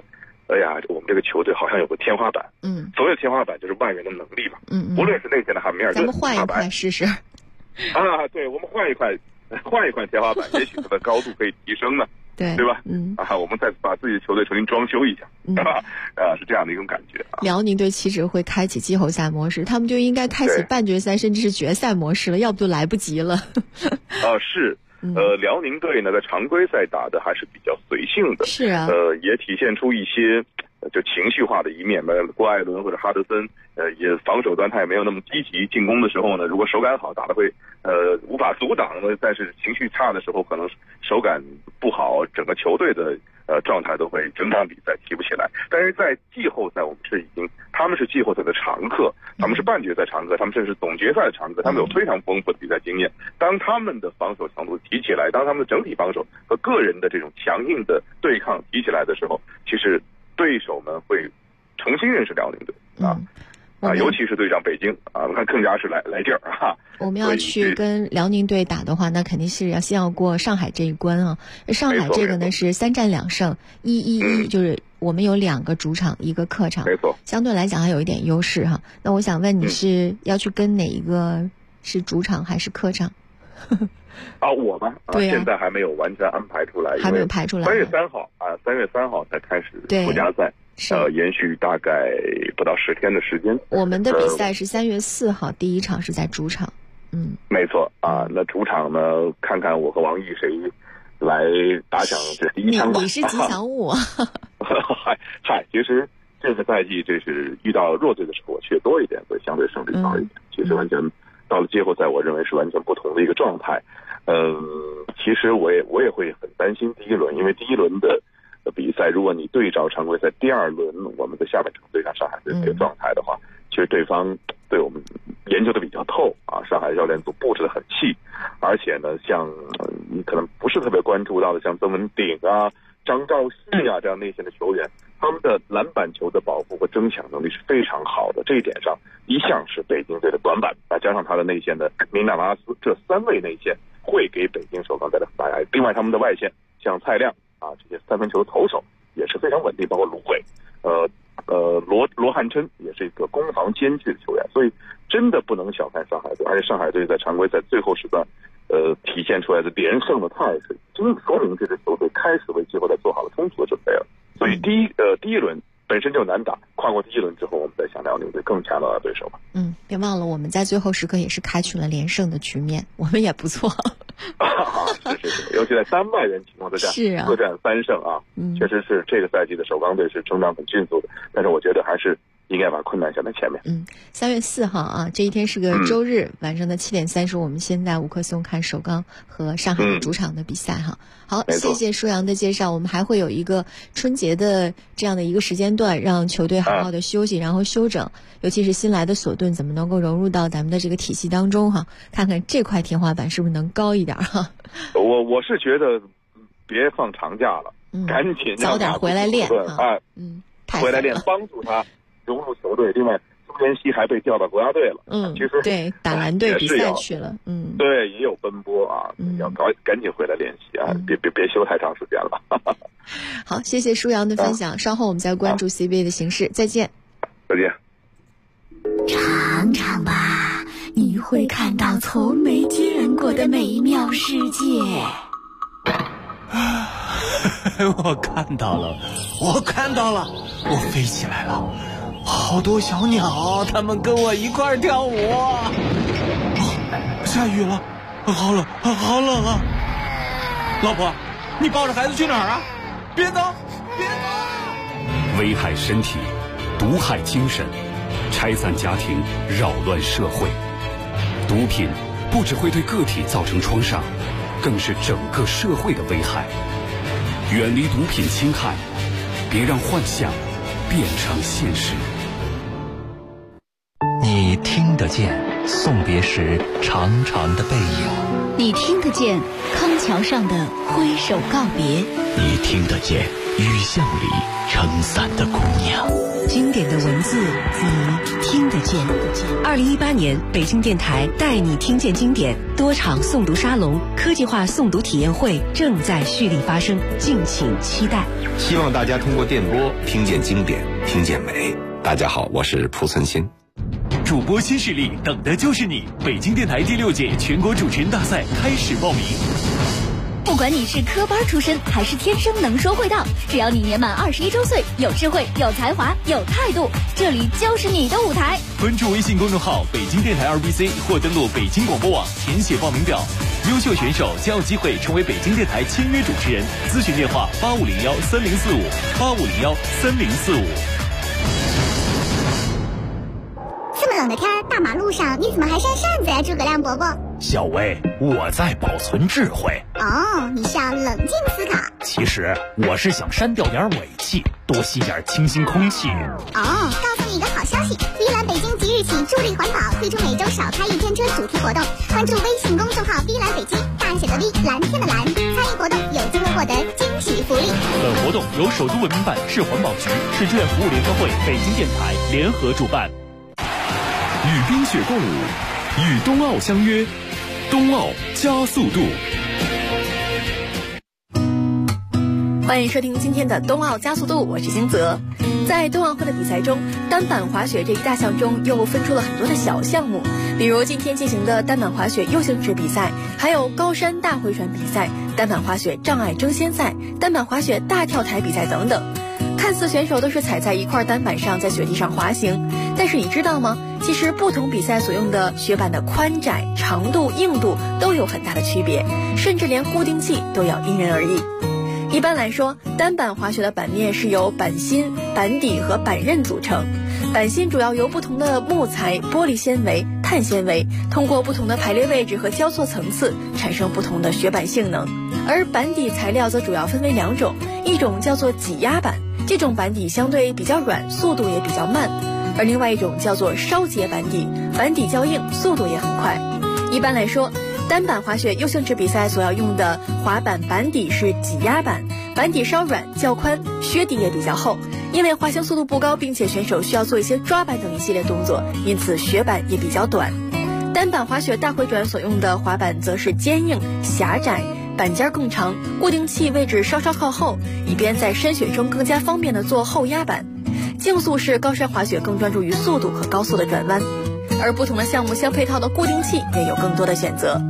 哎呀，我们这个球队好像有个天花板。所谓的天花板就是外援的能力吧。无论是内线的汉密尔顿， 咱们换一块试试。 对，我们换一块天花板，也许它的高度可以提升呢。对吧？我们再把自己的球队重新装修一下，是这样的一种感觉。 辽宁队岂止会开启季后赛模式，他们就应该开启半决赛甚至是决赛模式了，要不就来不及了。 是。辽宁队呢在常规赛打的还是比较随性的， 是啊， 也体现出一些就情绪化的一面。郭艾伦或者哈德森，也防守端他也没有那么积极，进攻的时候呢，如果手感好，打的会无法阻挡呢，但是情绪差的时候，可能手感不好，整个球队的状态都会整场比赛提不起来。但是在季后赛，我们他们是季后赛的常客，他们是半决赛常客，他们甚至是总决赛的常客，他们有非常丰富的比赛经验。当他们的防守强度提起来，当他们的整体防守和个人的这种强硬的对抗提起来的时候，其实对手们会重新认识辽宁队尤其是对上北京那更加是来劲儿我们要去跟辽宁队打的话，那肯定是先要过上海这一关啊。上海这个呢是3战2胜，1-1-1，就是我们有2个主场1个客场， 没错， 相对来讲还有一点优势哈。那我想问你是要去跟哪一个，是主场还是客场？ 我们现在还没有完全安排出来， 还没有排出来。 3月3号才开始附加赛，延续大概不到10天的时间。 我们的比赛是3月4号，第一场是在主场。 没错那主场呢，看看我和王毅谁来打响这第一枪吧。 你是吉祥物其实这个赛季这是遇到弱队的时候我却多一点，所以相对胜率高一点。其实完全到了季后赛，我认为是完全不同的一个状态。其实我也会很担心第一轮，因为第一轮的比赛，如果你对照常规赛第2轮我们的下半场对上上海队这个状态的话，其实对方对我们研究的比较透上海教练组布置的很细，而且呢，像你可能不是特别关注到的，像曾文鼎张兆旭这样内线的球员，他们的篮板球的保护和争抢能力是非常好的，这一点上一向是北京队的短板加上他的内线的明纳拉斯，这3位内线会给北京首钢带来很大压力。另外他们的外线像蔡亮这些3分球的投手也是非常稳定，包括卢伟罗汉琛也是一个攻防兼具的球员，所以真的不能小看上海队。而且上海队在常规赛最后时段体现出来的连胜的态势，真说明这支球队开始为季后赛做好了充足的准备了。所以第一轮本身就难打，跨过第一轮之后，我们再想辽宁队更强大的对手吧。 别忘了我们在最后时刻也是开启了连胜的局面，我们也不错。 是，尤其在3万人情况之下，各战3胜确实是这个赛季的首钢队是成长很迅速的，但是我觉得还是应该把困难想在前面。 3月4号这一天是个周日，晚上的7点30，我们先在五棵松看首钢和上海主场的比赛好，谢谢舒阳的介绍。我们还会有一个春节的这样的一个时间段，让球队好好的休息，然后休整，尤其是新来的索顿怎么能够融入到咱们的这个体系当中看看这块天花板是不是能高一点我是觉得别放长假了，赶紧早点回来练回来练，帮助他融入球队。另外苏妍希还被调到国家队了，其实对打蓝队比赛去了， 对，也有奔波要赶紧回来练习别休太长时间了。 好，谢谢舒阳的分享，稍后我们再关注 CBA 的形势，再见。 再见。 尝尝吧，你会看到从没见过的美妙世界。 我看到了，我飞起来了，好多小鸟，它们跟我一块儿跳舞。下雨了，好冷啊！老婆，你抱着孩子去哪儿啊？别走！ 危害身体，毒害精神，拆散家庭，扰乱社会。毒品不只会对个体造成创伤，更是整个社会的危害。远离毒品侵害，别让幻想变成现实。 你你听得见送别时长长的背影， 你听得见康桥上的挥手告别， 你听得见雨巷里撑伞的姑娘。 经典的文字，你听得见。2018年，北京电台带你听见经典多场诵读沙龙、科技化诵读体验会正在蓄力发生，敬请期待。 希望大家通过电波听见经典，听见美。大家好，我是蒲存昕。 主播新势力，等的就是你！北京电台第6届全国主持人大赛开始报名。 不管你是科班出身还是天生能说会道，只要你年满21周岁，有智慧、有才华、有态度，这里就是你的舞台。 关注微信公众号北京电台2BC 或登录北京广播网填写报名表，优秀选手将有机会成为北京电台签约主持人。咨询电话8501304585013045。 这么冷的天，大马路上你怎么还扇扇子呀，诸葛亮伯伯？ 小薇，我在保存智慧。 哦，你是要冷静思考。 其实我是想删掉点尾气，多吸点清新空气。 哦，告诉你一个好消息，碧蓝北京即日起助力环保，推出每周少开1天车主题活动。关注微信公众号碧蓝北京，大写的 V， 蓝天的蓝，参与活动有机会获得惊喜福利。 本活动由首都文明办、市环保局、市志愿服务联合会、北京电台联合主办。 与冰雪共舞，与冬奥相约，冬奥加速度。 欢迎收听今天的冬奥加速度，我是星泽。在冬奥会的比赛中，单板滑雪这一大项中又分出了很多的小项目，比如今天进行的单板滑雪 U 型池比赛，还有高山大回旋比赛、单板滑雪障碍争先赛、单板滑雪大跳台比赛等等。看似选手都是踩在一块单板上在雪地上滑行，但是你知道吗？其实不同比赛所用的雪板的宽窄、长度、硬度都有很大的区别，甚至连固定器都要因人而异。一般来说，单板滑雪的板面是由板芯、板底和板刃组成。板芯主要由不同的木材、玻璃纤维、碳纤维，通过不同的排列位置和交错层次，产生不同的雪板性能。而板底材料则主要分为2种，一种叫做挤压板，这种板底相对比较软，速度也比较慢；而另外一种叫做烧结板底，板底较硬，速度也很快。一般来说，单板滑雪 U 型池比赛所要用的滑板板底是挤压板，板底稍软较宽，靴底也比较厚。因为滑行速度不高，并且选手需要做一些抓板等一系列动作，因此雪板也比较短。单板滑雪大回转所用的滑板则是坚硬、狭窄，板尖更长，固定器位置稍稍靠后，以便在山雪中更加方便地做后压板。竞速式高山滑雪更专注于速度和高速的转弯，而不同的项目相配套的固定器也有更多的选择。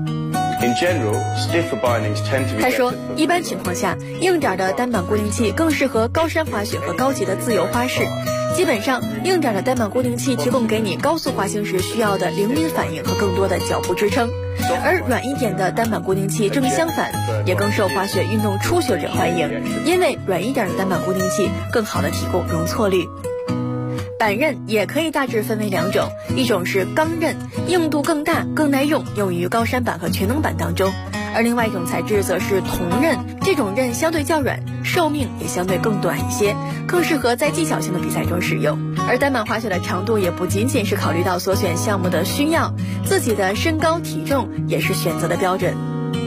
他说，一般情况下，硬点的单板固定器更适合高山滑雪和高级的自由花式。基本上，硬点的单板固定器提供给你高速滑行时需要的灵敏反应和更多的脚步支撑，而软一点的单板固定器正相反，也更受滑雪运动初学者欢迎，因为软一点的单板固定器更好的提供容错率。板刃也可以大致分为2种，一种是钢刃，硬度更大更耐用，用于高山板和全能板当中；而另外一种材质则是铜刃，这种刃相对较软，寿命也相对更短一些，更适合在技巧性的比赛中使用。而单板滑雪的长度也不仅仅是考虑到所选项目的需要，自己的身高体重也是选择的标准。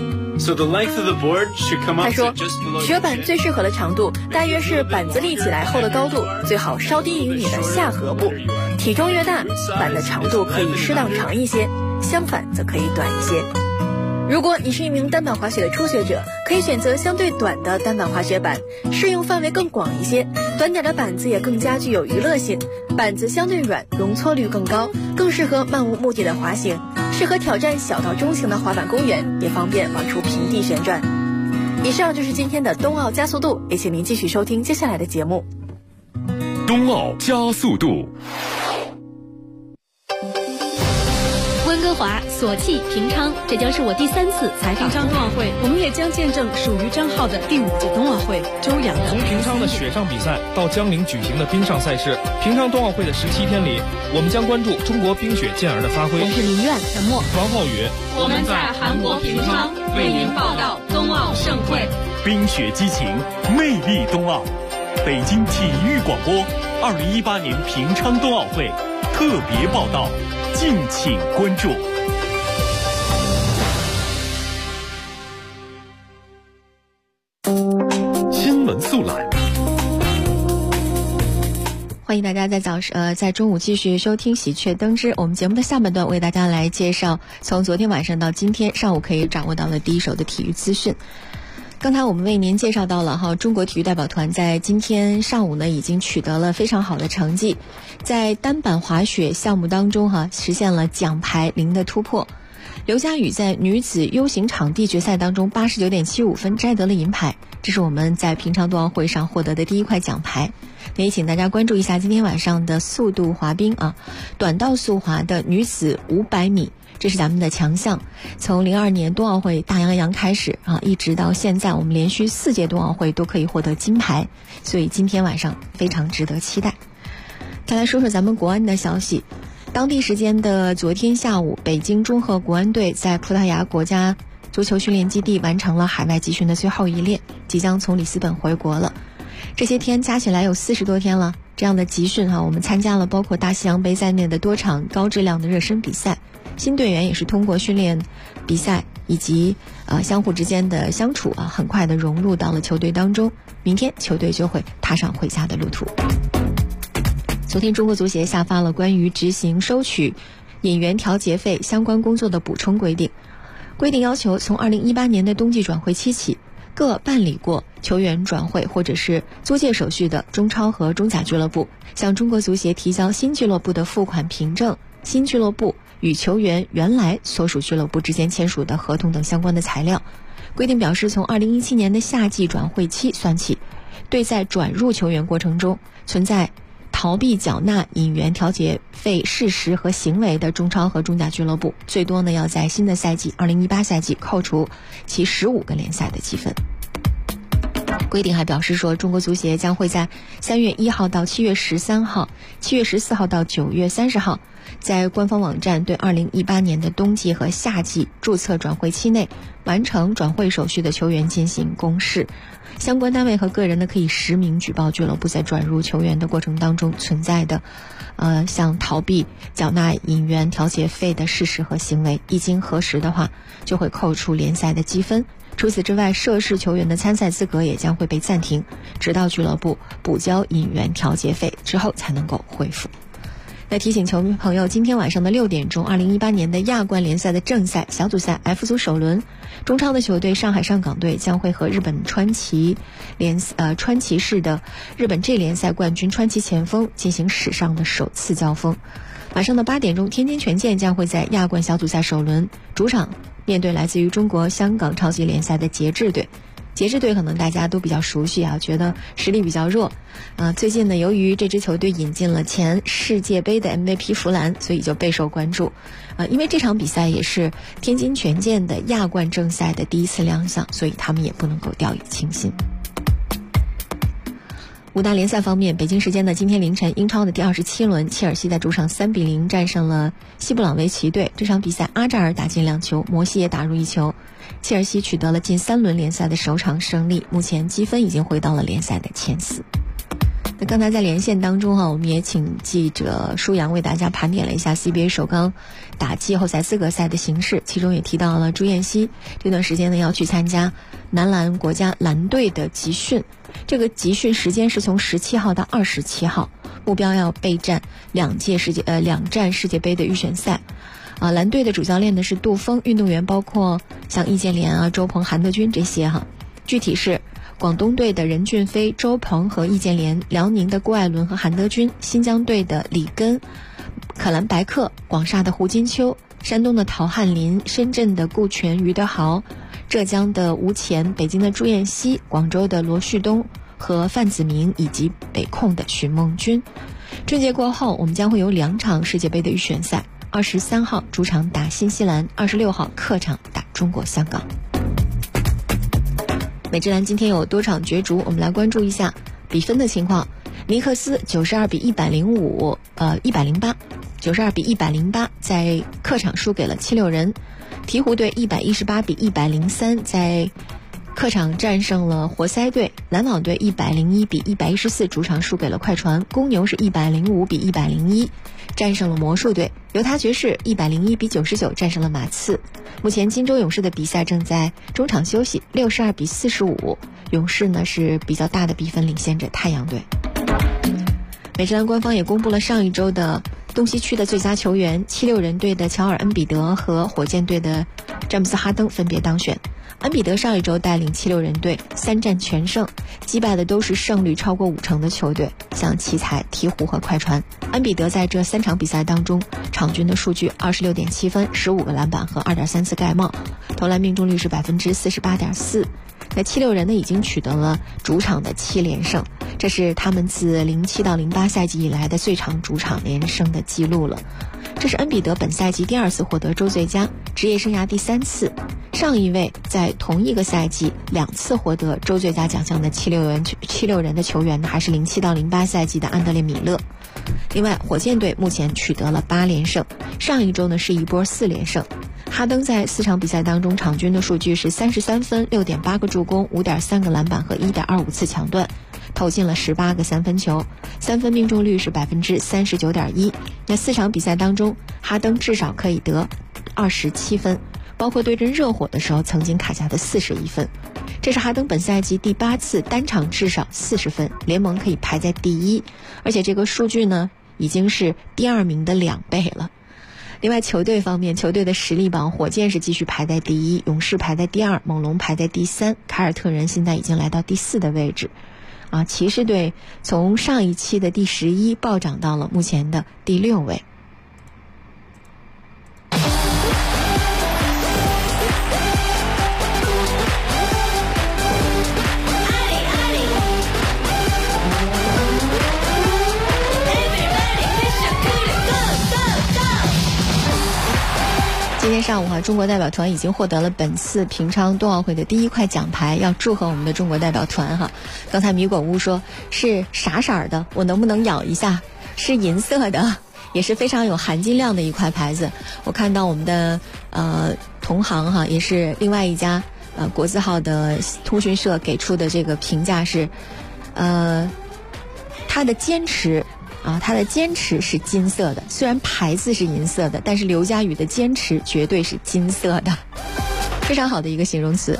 他说，雪板最适合的长度大约是板子立起来后的高度，最好稍低于你的下颌部。体重越大，板的长度可以适当长一些，相反则可以短一些。如果你是一名单板滑雪的初学者，可以选择相对短的单板滑雪板，适用范围更广一些，短点的板子也更加具有娱乐性，板子相对软，容错率更高，更适合漫无目的的滑行，适合挑战小到中型的滑板公园，也方便往出平地旋转。以上就是今天的冬奥加速度，也请您继续收听接下来的节目。 冬奥加速度。 温哥华、索契、平昌，这将是我第3次采访平昌冬奥会，我们也将见证属于张浩的第5届冬奥会。周洋从平昌的雪上比赛到江陵举行的冰上赛事，平昌冬奥会的17天里，我们将关注中国冰雪健儿的发挥。 我是林苑、陈默、 王浩宇， 我们在韩国平昌为您报道冬奥盛会。 冰雪激情，魅力冬奥。北京体育广播，2018年平昌冬奥会特别报道。 敬请关注。 新闻速览。 欢迎大家在中午继续收听喜鹊登之。我们节目的下半段为大家来介绍从昨天晚上到今天上午可以掌握到的第一手的体育资讯。刚才我们为您介绍到了中国体育代表团在今天上午呢已经取得了非常好的成绩，在单板滑雪项目当中实现了奖牌零的突破。刘佳宇在女子 U 型场地决赛当中 89.75 分摘得了银牌，这是我们在平昌冬奥会上获得的第一块奖牌。也请大家关注一下今天晚上的速度滑冰短道速滑的女子500米，这是咱们的强项。从02年冬奥会大洋洋开始一直到现在，我们连续4届冬奥会都可以获得金牌，所以今天晚上非常值得期待。再来说说咱们国安的消息。当地时间的昨天下午，北京中赫国安队在葡萄牙国家足球训练基地完成了海外集训的最后一列，即将从里斯本回国了。这些天加起来有40多天了，这样的集训我们参加了包括大西洋杯在内的多场高质量的热身比赛。新队员也是通过训练比赛以及相互之间的相处很快的融入到了球队当中。明天球队就会踏上回家的路途。昨天中国足协下发了关于执行收取引援调节费相关工作的补充规定，要求从2018年的冬季转会期起，各办理过球员转会或者是租借手续的中超和中甲俱乐部向中国足协提交新俱乐部的付款凭证、新俱乐部与球员原来所属俱乐部之间签署的合同等相关的材料。规定表示，从2017年的夏季转会期算起，对在转入球员过程中存在逃避缴纳引援调节费事实和行为的中超和中甲俱乐部，最多呢要在新的赛季2018赛季扣除其15个联赛的积分。规定还表示说，中国足协将会在3月1号到7月13号、7月14号到9月30号，在官方网站对2018年的冬季和夏季注册转会期内完成转会手续的球员进行公示。相关单位和个人呢可以实名举报俱乐部在转入球员的过程当中存在的像逃避缴纳引援调节费的事实和行为，一经核实的话就会扣除联赛的积分。除此之外，涉事球员的参赛资格也将会被暂停，直到俱乐部补交引援调节费之后才能够恢复。那提醒球迷朋友，今天晚上的6点钟，2018年的亚冠联赛的正赛小组赛 F 组首轮，中超的球队上海上港队将会和日本川崎市的日本 J 联赛冠军川崎前锋进行史上的首次交锋。晚上的8点钟，天津权健将会在亚冠小组赛首轮主场面对来自于中国香港超级联赛的节制队。节制队可能大家都比较熟悉觉得实力比较弱。最近呢，由于这支球队引进了前世界杯的 MVP 弗兰，所以就备受关注。因为这场比赛也是天津权健的亚冠正赛的第一次亮相，所以他们也不能够掉以轻心。五大联赛方面，北京时间的今天凌晨，英超的第27轮，切尔西在主场3-0战胜了西布朗维奇队。这场比赛，阿扎尔打进2球，摩西也打入1球，切尔西取得了近3轮联赛的首场胜利，目前积分已经回到了联赛的前4。那刚才在连线当中我们也请记者舒阳为大家盘点了一下 CBA 首钢打季后赛资格赛的形势，其中也提到了朱彦曦这段时间呢要去参加男篮国家篮队的集训，这个集训时间是从17号到27号，目标要备战两站世界杯的预选赛。蓝队的主教练呢是杜锋，运动员包括像易建联周鹏、韩德君这些具体是广东队的任骏飞、周鹏和易建联，辽宁的郭艾伦和韩德君，新疆队的李根、可兰白克，广厦的胡金秋，山东的陶翰林，深圳的顾全、于德豪，浙江的吴前，北京的朱彦曦，广州的罗旭东和范子铭，以及北控的许梦君。春节过后，我们将会有2场世界杯的预选赛，23号主场打新西兰，26号客场打中国香港。美职篮今天有多场角逐，我们来关注一下比分的情况。尼克斯92-108在客场输给了76人，鹈鹕队118-103在客场战胜了活塞队，篮网队101比114主场输给了快船，公牛是105比101战胜了魔术队，犹他爵士101比99战胜了马刺。目前金州勇士的比赛正在中场休息，62比45，勇士呢是比较大的比分领先着太阳队。美职篮官方也公布了上一周的东西区的最佳球员，76人队的乔尔·恩比德和火箭队的詹姆斯·哈登分别当选。恩比德上一周带领76人队3战全胜，击败的都是胜率超过50%的球队，像奇才、鹈鹕和快船。恩比德在这3场比赛当中，场均的数据26.7分、15个篮板和2.3次盖帽，投篮命中率是48.4%。那76人呢已经取得了主场的7连胜，这是他们自07到08赛季以来的最长主场连胜的记录了。这是恩比德本赛季第2次获得周最佳，职业生涯第3次。上一位在同一个赛季2次获得周最佳奖项的76人的球员呢，还是07到08赛季的安德烈·米勒。另外，火箭队目前取得了8连胜，上一周呢是一波4连胜。哈登在4场比赛当中，场均的数据是33分、6.8个助攻、5.3个篮板和1.25次抢断，投进了18个3分球，3分命中率是39.1%。那4场比赛当中，哈登至少可以得27分，包括对阵热火的时候曾经卡下的41分。这是哈登本赛季第8次单场至少40分，联盟可以排在第1，而且这个数据呢已经是第2名的2倍了。另外球队方面，球队的实力榜，火箭是继续排在第1，勇士排在第2，猛龙排在第3，凯尔特人现在已经来到第4的位置。骑士队从上一期的第11暴涨到了目前的第6位。今天上午中国代表团已经获得了本次平昌冬奥会的第1块奖牌，要祝贺我们的中国代表团刚才米果屋说是啥色的，我能不能咬一下？是银色的，也是非常有含金量的一块牌子。我看到我们的同行也是另外一家国字号的通讯社给出的这个评价是，他的坚持是金色的，虽然牌子是银色的，但是刘佳宇的坚持绝对是金色的，非常好的一个形容词。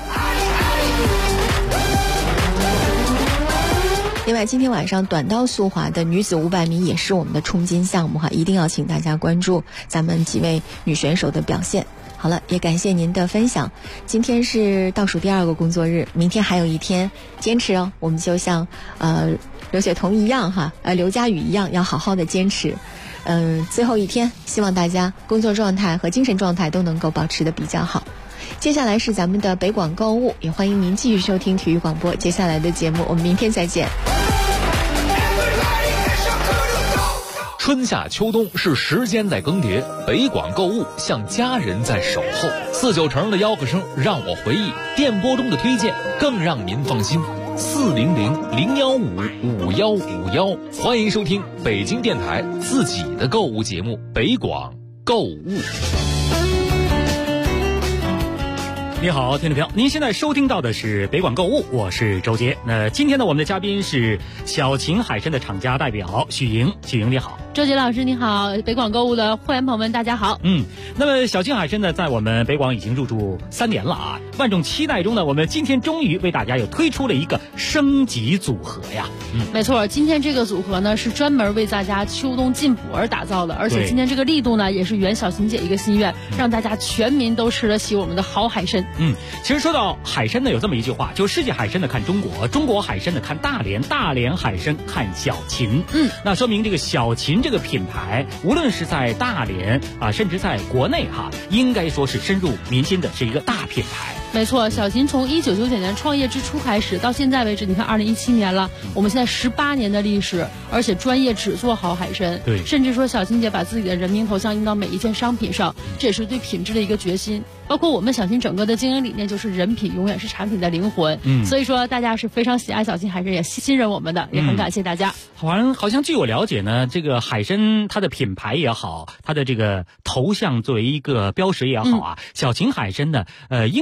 另外，今天晚上短道速滑的女子500米也是我们的冲金项目一定要请大家关注咱们几位女选手的表现。好了，也感谢您的分享。今天是倒数第2个工作日，明天还有一天，坚持哦，我们就像刘雪彤一样刘佳宇一样，要好好的坚持。最后一天，希望大家工作状态和精神状态都能够保持的比较好。接下来是咱们的北广购物，也欢迎您继续收听体育广播接下来的节目，我们明天再见。 春夏秋冬是时间在更迭，北广购物像家人在守候。49乘的吆喝声让我回忆，电波中的推荐更让您放心。400-015-5151，欢迎收听北京电台自己的购物节目北广购物。 你好，听众朋友，您现在收听到的是北广购物，我是周杰。那今天呢，我们的嘉宾是小秦海参的厂家代表许莹。许莹你好。 周杰老师你好，北广购物的会员朋友们大家好。 那么小秦海参呢，在我们北广已经入驻3年了万众期待中呢，我们今天终于为大家又推出了一个升级组合呀。 没错，今天这个组合呢是专门为大家秋冬进补而打造的，而且今天这个力度呢也是圆小秦姐一个心愿，让大家全民都吃得起我们的好海参。 其实说到海参呢，有这么一句话，就世界海参的看中国，中国海参的看大连，大连海参看小秦。那说明这个小秦这个品牌，无论是在大连甚至在国内应该说是深入民心的，是一个大品牌。 没错，小秦从1999年创业之初开始，到现在为止，你看2017年了，我们现在18年的历史，而且专业只做好海参。 对， 甚至说小秦姐把自己的人名头像印到每一件商品上，这也是对品质的一个决心。包括我们小秦整个的经营理念就是人品永远是产品的灵魂。所以说大家是非常喜爱小秦海参，也信任我们的，也很感谢大家。 好像据我了解呢，这个海参它的品牌也好，它的这个头像作为一个标识也好小秦海参呢，应该说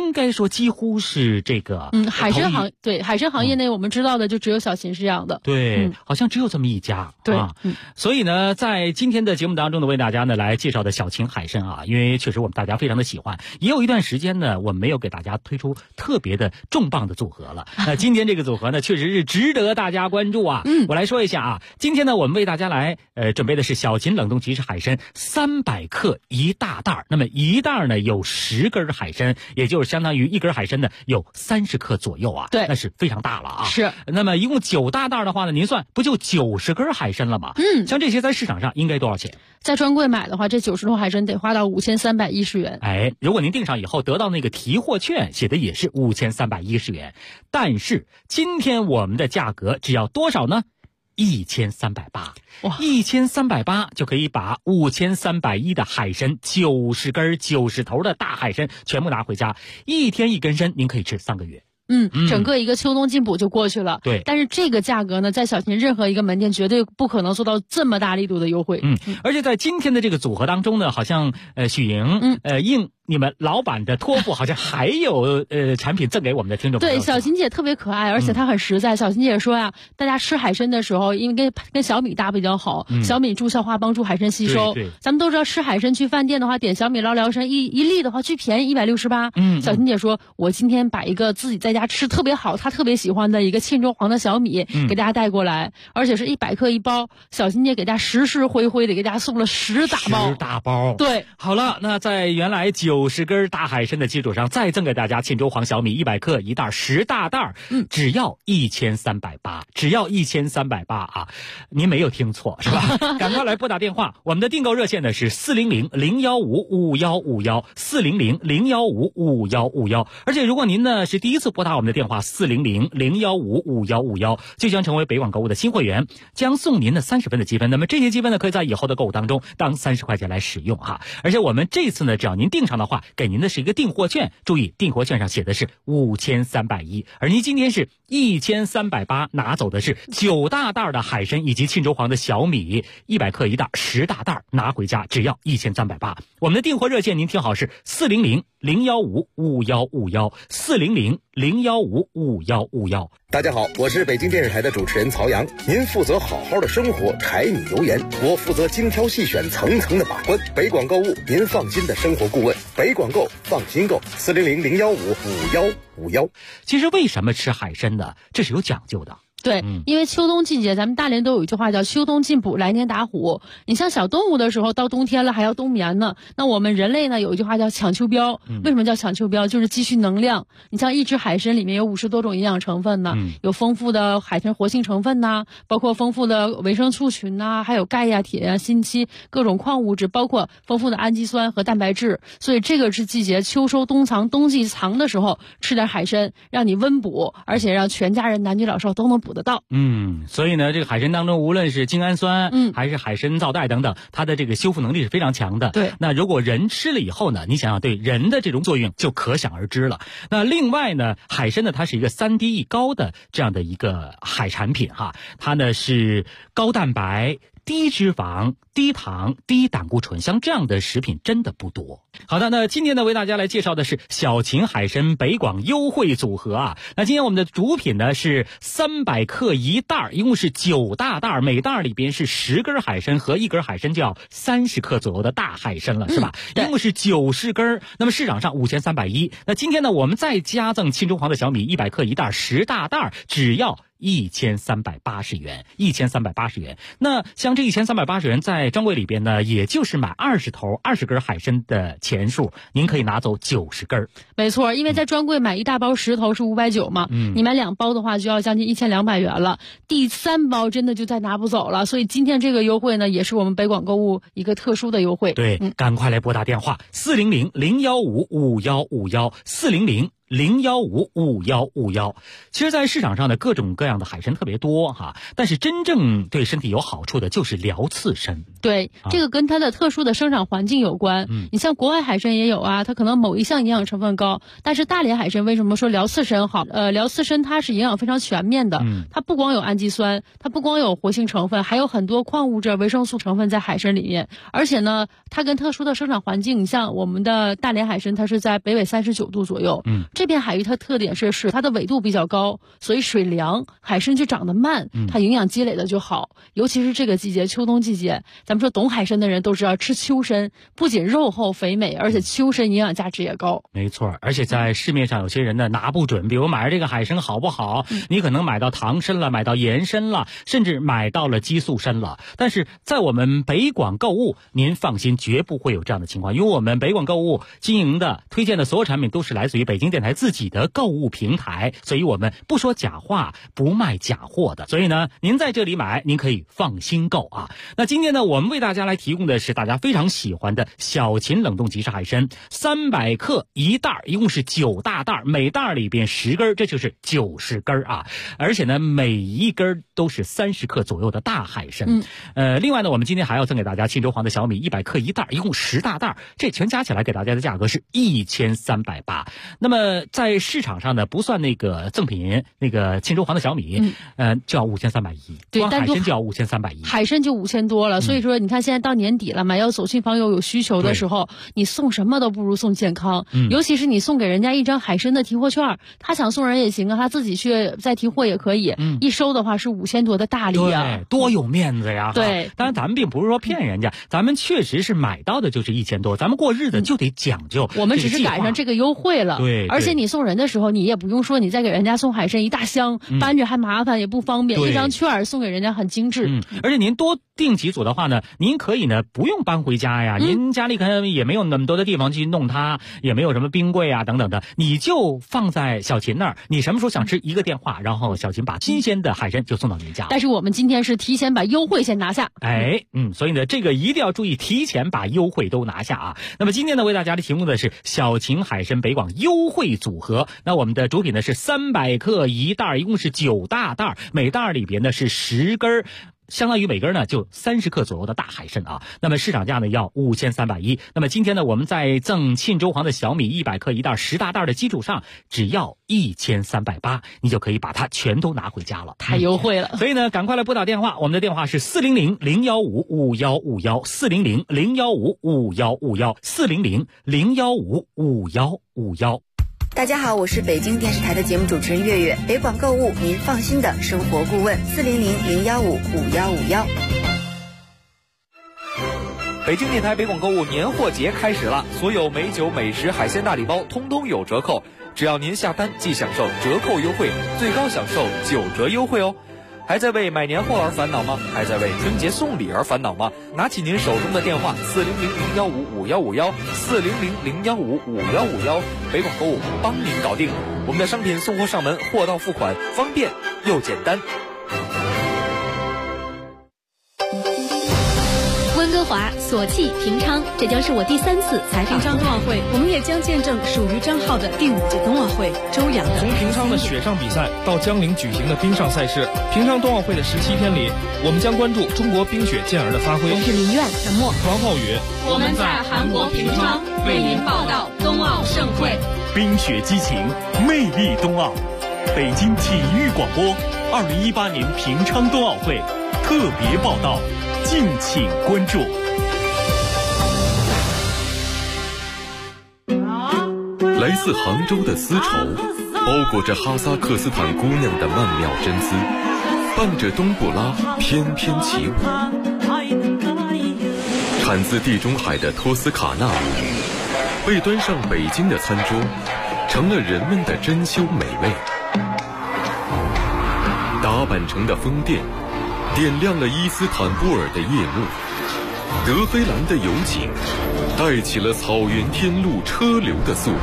说几乎是这个海参行业内我们知道的就只有小秦是这样的。 对，好像只有这么一家。 对， 所以呢，在今天的节目当中呢，为大家呢来介绍的小秦海参啊，因为确实我们大家非常的喜欢，也有一段时间呢，我们没有给大家推出特别的重磅的组合了。那今天这个组合呢，确实是值得大家关注啊。我来说一下啊，今天呢，我们为大家来准备的是小秦冷冻即食海参300克一大袋，那么一袋呢有10根海参，也就是相当于一根海参呢有30克左右啊。 对， 那是非常大了啊。 是。 那么一共9大袋的话呢，您算不就90根海参了吗？像这些在市场上应该多少钱？ 在专柜买的话，这90头海参得花到5310元。 哎，如果您订上以后得到那个提货券，写的也是5310元，但是今天我们的价格只要多少呢？1380，哇，1380就可以把5310的海参90根90头的大海参全部拿回家，一天一根参，您可以吃3个月。 整个一个秋冬进补就过去了。 对， 但是这个价格呢，在小秦任何一个门店绝对不可能做到这么大力度的优惠。 而且在今天的这个组合当中呢，好像许莹应你们老板的托付，好像还有产品赠给我们的听众朋友。 对，小秦姐特别可爱，而且她很实在。小秦姐说呀，大家吃海参的时候，因为跟小米搭比较好，小米助消化，帮助海参吸收。 对， 咱们都知道吃海参去饭店的话，点小米捞辽参一粒的话，最便宜168。小秦姐说，我今天把一个自己在家吃特别好，她特别喜欢的一个沁州黄的小米给大家带过来，而且是100克一包。小秦姐给大家实实惠惠的给大家送了10大包。 10大包。对，好了，那在原来90根大海参的基础上，再赠给大家沁州黄小米100克一袋10大袋，只要1380，只要1380啊！您没有听错是吧？赶快来拨打电话，我们的订购热线呢是400-015-5151，400-015-5151。而且如果您呢是第一次拨打我们的电话400-015-5151，就将成为北广购物的新会员，将送您的30分的积分。那么这些积分呢，可以在以后的购物当中当30块钱来使用哈。而且我们这次呢，只要您订上的话，给您的是一个订货券，注意订货券上写的是5310，而您今天是1380，拿走的是9大袋的海参以及沁州黄的小米100克一袋10大袋，拿回家只要1380。我们的订货热线您听好是400-015-5151，400-015-5151。 大家好，我是北京电视台的主持人曹阳。您负责好好的生活，柴米油盐，我负责精挑细选，层层的把关。北广购物，您放心的生活顾问。北广购，放心购，400-015-5151。 其实为什么吃海参呢？这是有讲究的。 对，因为秋冬季节，咱们大连都有一句话叫秋冬进补，来年打虎。你像小动物的时候，到冬天了还要冬眠呢。那我们人类呢，有一句话叫抢秋膘。为什么叫抢秋膘？就是积蓄能量。你像一只海参里面有50多种营养成分呢，有丰富的海参活性成分呐，包括丰富的维生素群呐，还有钙呀、铁呀、锌硒各种矿物质，包括丰富的氨基酸和蛋白质。所以这个是季节秋收冬藏，冬季藏的时候吃点海参，让你温补，而且让全家人男女老少都能补得到。 所以呢，这个海参当中，无论是精氨酸，还是海参皂苷等等，它的这个修复能力是非常强的。 对， 那如果人吃了以后呢，你想想对人的这种作用就可想而知了。那另外呢，海参呢，它是一个3低一高的这样的一个海产品哈，它呢是高蛋白、低脂肪、低糖、低胆固醇，像这样的食品真的不多。好的，那今天呢为大家来介绍的是小秦海参北广优惠组合啊。那今天我们的主品呢是300克一袋，一共是9大袋，每袋里边是10根海参和1根海参，就要30克左右的大海参了，是吧？一共是90根，那么市场上5310。那今天呢我们再加赠沁州黄的小米100克一袋10大袋，只要1380元，1380元。那像这1380元在专柜里边呢，也就是买20根海参的钱数，您可以拿走90根。 没错，因为在专柜买一大包10头是590嘛，你买2包的话就要将近1200元了，第3包真的就再拿不走了。所以今天这个优惠呢，也是我们北广购物一个特殊的优惠。 对，赶快来拨打电话400-015-5151，400-015-5151。其实在市场上的各种各样的海参特别多哈，但是真正对身体有好处的就是辽刺参。 对，这个跟它的特殊的生长环境有关。你像国外海参也有啊，它可能某一项营养成分高，但是大连海参为什么说辽刺参好？辽刺参它是营养非常全面的，它不光有氨基酸，它不光有活性成分，还有很多矿物质、维生素成分在海参里面。而且呢，它跟特殊的生长环境，你像我们的大连海参，它是在北纬39度左右， 这片海域它特点是水它的纬度比较高，所以水凉，海参就长得慢，它营养积累的就好。尤其是这个季节，秋冬季节，咱们说懂海参的人都知道，吃秋参不仅肉厚肥美，而且秋参营养价值也高。 没错，而且在市面上有些人呢拿不准，比如买这个海参好不好，你可能买到唐参了，买到盐参了，甚至买到了激素参了。但是在我们北广购物，您放心，绝不会有这样的情况，因为我们北广购物经营的推荐的所有产品都是来自于北京电台自己的购物平台，所以我们不说假话，不卖假货的。所以呢，您在这里买，您可以放心购啊。那今天呢，我们为大家来提供的是大家非常喜欢的小秦冷冻即食海参，300克一袋，一共是9大袋，每袋里边10根，这就是90根啊。而且呢，每一根都是30克左右的大海参。另外呢，我们今天还要赠给大家沁州黄的小米100克一袋，一共10大袋，这全加起来给大家的价格是1380。那么在市场上呢，不算那个赠品，那个沁州黄的小米，就要5310， 对， 光海参就要5310， 海参就5000多了。所以说，你看现在到年底了嘛，要走亲访友有需求的时候，你送什么都不如送健康。尤其是你送给人家一张海参的提货券，他想送人也行啊，他自己去再提货也可以。一收的话是5000多的大礼啊， 对，多有面子呀！ 对， 当然咱们并不是说骗人家，咱们确实是买到的就是1000多，咱们过日子就得讲究。 我们只是赶上这个优惠了， 对， 而且你送人的时候，你也不用说你再给人家送海参一大箱，搬着还麻烦也不方便，一张券送给人家很精致。 而且您多订几组的话呢，您可以呢不用搬回家呀，您家里可能也没有那么多的地方去弄它，也没有什么冰柜啊等等的，你就放在小秦那儿，你什么时候想吃一个电话，然后小秦把新鲜的海参就送到您家。 但是我们今天是提前把优惠先拿下， 所以呢这个一定要注意，提前把优惠都拿下啊。那么今天呢为大家提供的是小秦海参北广优惠组合，那我们的主品呢是300克一袋，一共是9大袋，每袋里边呢是10根，相当于每根呢就30克左右的大海参啊。那么市场价呢要5310。那么今天呢我们在赠沁州黄的小米100克一袋10大袋的基础上，只要1380，你就可以把它全都拿回家了， 太优惠了。 所以呢赶快来拨打电话，我们的电话是400-015-5151，400-015-5151，400-015-5151。 大家好，我是北京电视台的节目主持人月月，北广购物您放心的生活顾问，400-015-5151。 北京电台北广购物年货节开始了，所有美酒美食海鲜大礼包通通有折扣，只要您下单即享受折扣优惠，最高享受9折优惠哦。还在为买年货而烦恼吗？还在为春节送礼而烦恼吗？拿起您手中的电话400-015-5151，400-015-5151，北广购物帮您搞定。我们的商品送货上门，货到付款，方便又简单。 温哥华、索契、平昌，这将是我第3次采访平昌冬奥会，我们也将见证属于张浩的第5届冬奥会。周洋从平昌的雪上比赛到江陵举行的冰上赛事，平昌冬奥会的17天里，我们将关注中国冰雪健儿的发挥。 我是林苑陈默， 王浩宇， 我们在韩国平昌为您报道冬奥盛会。 冰雪激情，魅力冬奥。北京体育广播2018年平昌冬奥会特别报道，敬请关注。 来自杭州的丝绸，包裹着哈萨克斯坦姑娘的曼妙真姿，伴着冬不拉翩翩起舞。产自地中海的托斯卡纳舞，被端上北京的餐桌，成了人们的珍馐美味。打扮成的风电，点亮了伊斯坦布尔的夜幕。德黑兰的油井，带起了草原天路车流的速度。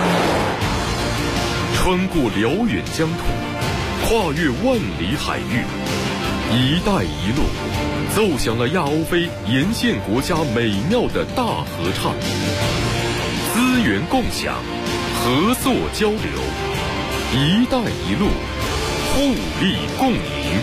穿过辽远疆土，跨越万里海域，一带一路奏响了亚欧非沿线国家美妙的大合唱。资源共享，合作交流，一带一路，互利共赢。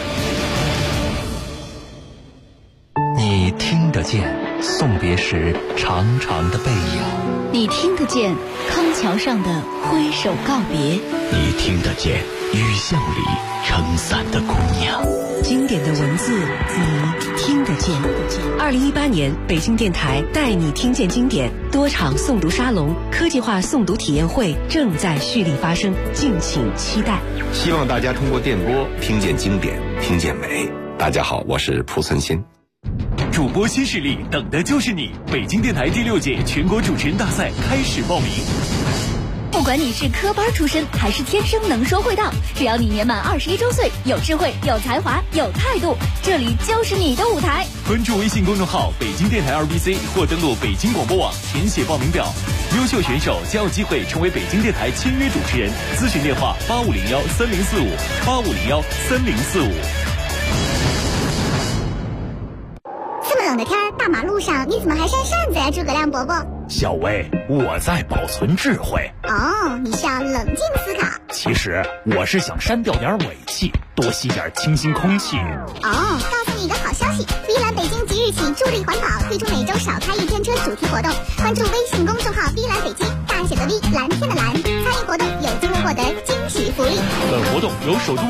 你听得见送别时长长的背影， 你听得见康桥上的挥手告别， 你听得见雨巷里撑伞的姑娘。 经典的文字你听得见。2018年北京电台带你听见经典多场诵读沙龙、科技化诵读体验会正在蓄力发生，敬请期待。 希望大家通过电波听见经典，听见美。大家好，我是蒲存昕。 主播新势力，等的就是你！北京电台第6届全国主持人大赛开始报名。 不管你是科班出身还是天生能说会道，只要你年满21周岁，有智慧、有才华、有态度，这里就是你的舞台。 关注微信公众号北京电台2BC 或登录北京广播网填写报名表，优秀选手将有机会成为北京电台签约主持人。咨询电话85013045，85013045。 这么冷的天，大马路上你怎么还扇扇子呀，诸葛亮伯伯？ 小薇，我在保存智慧。 哦，你是要冷静思考。 其实我是想删掉点尾气，多吸点清新空气。 哦，告诉你一个好消息，碧蓝北京即日起助力环保，推出每周少开1天车主题活动。关注微信公众号碧蓝北京，大写的 V， 蓝天的蓝，参与活动有机会获得惊喜福利。 本活动由首都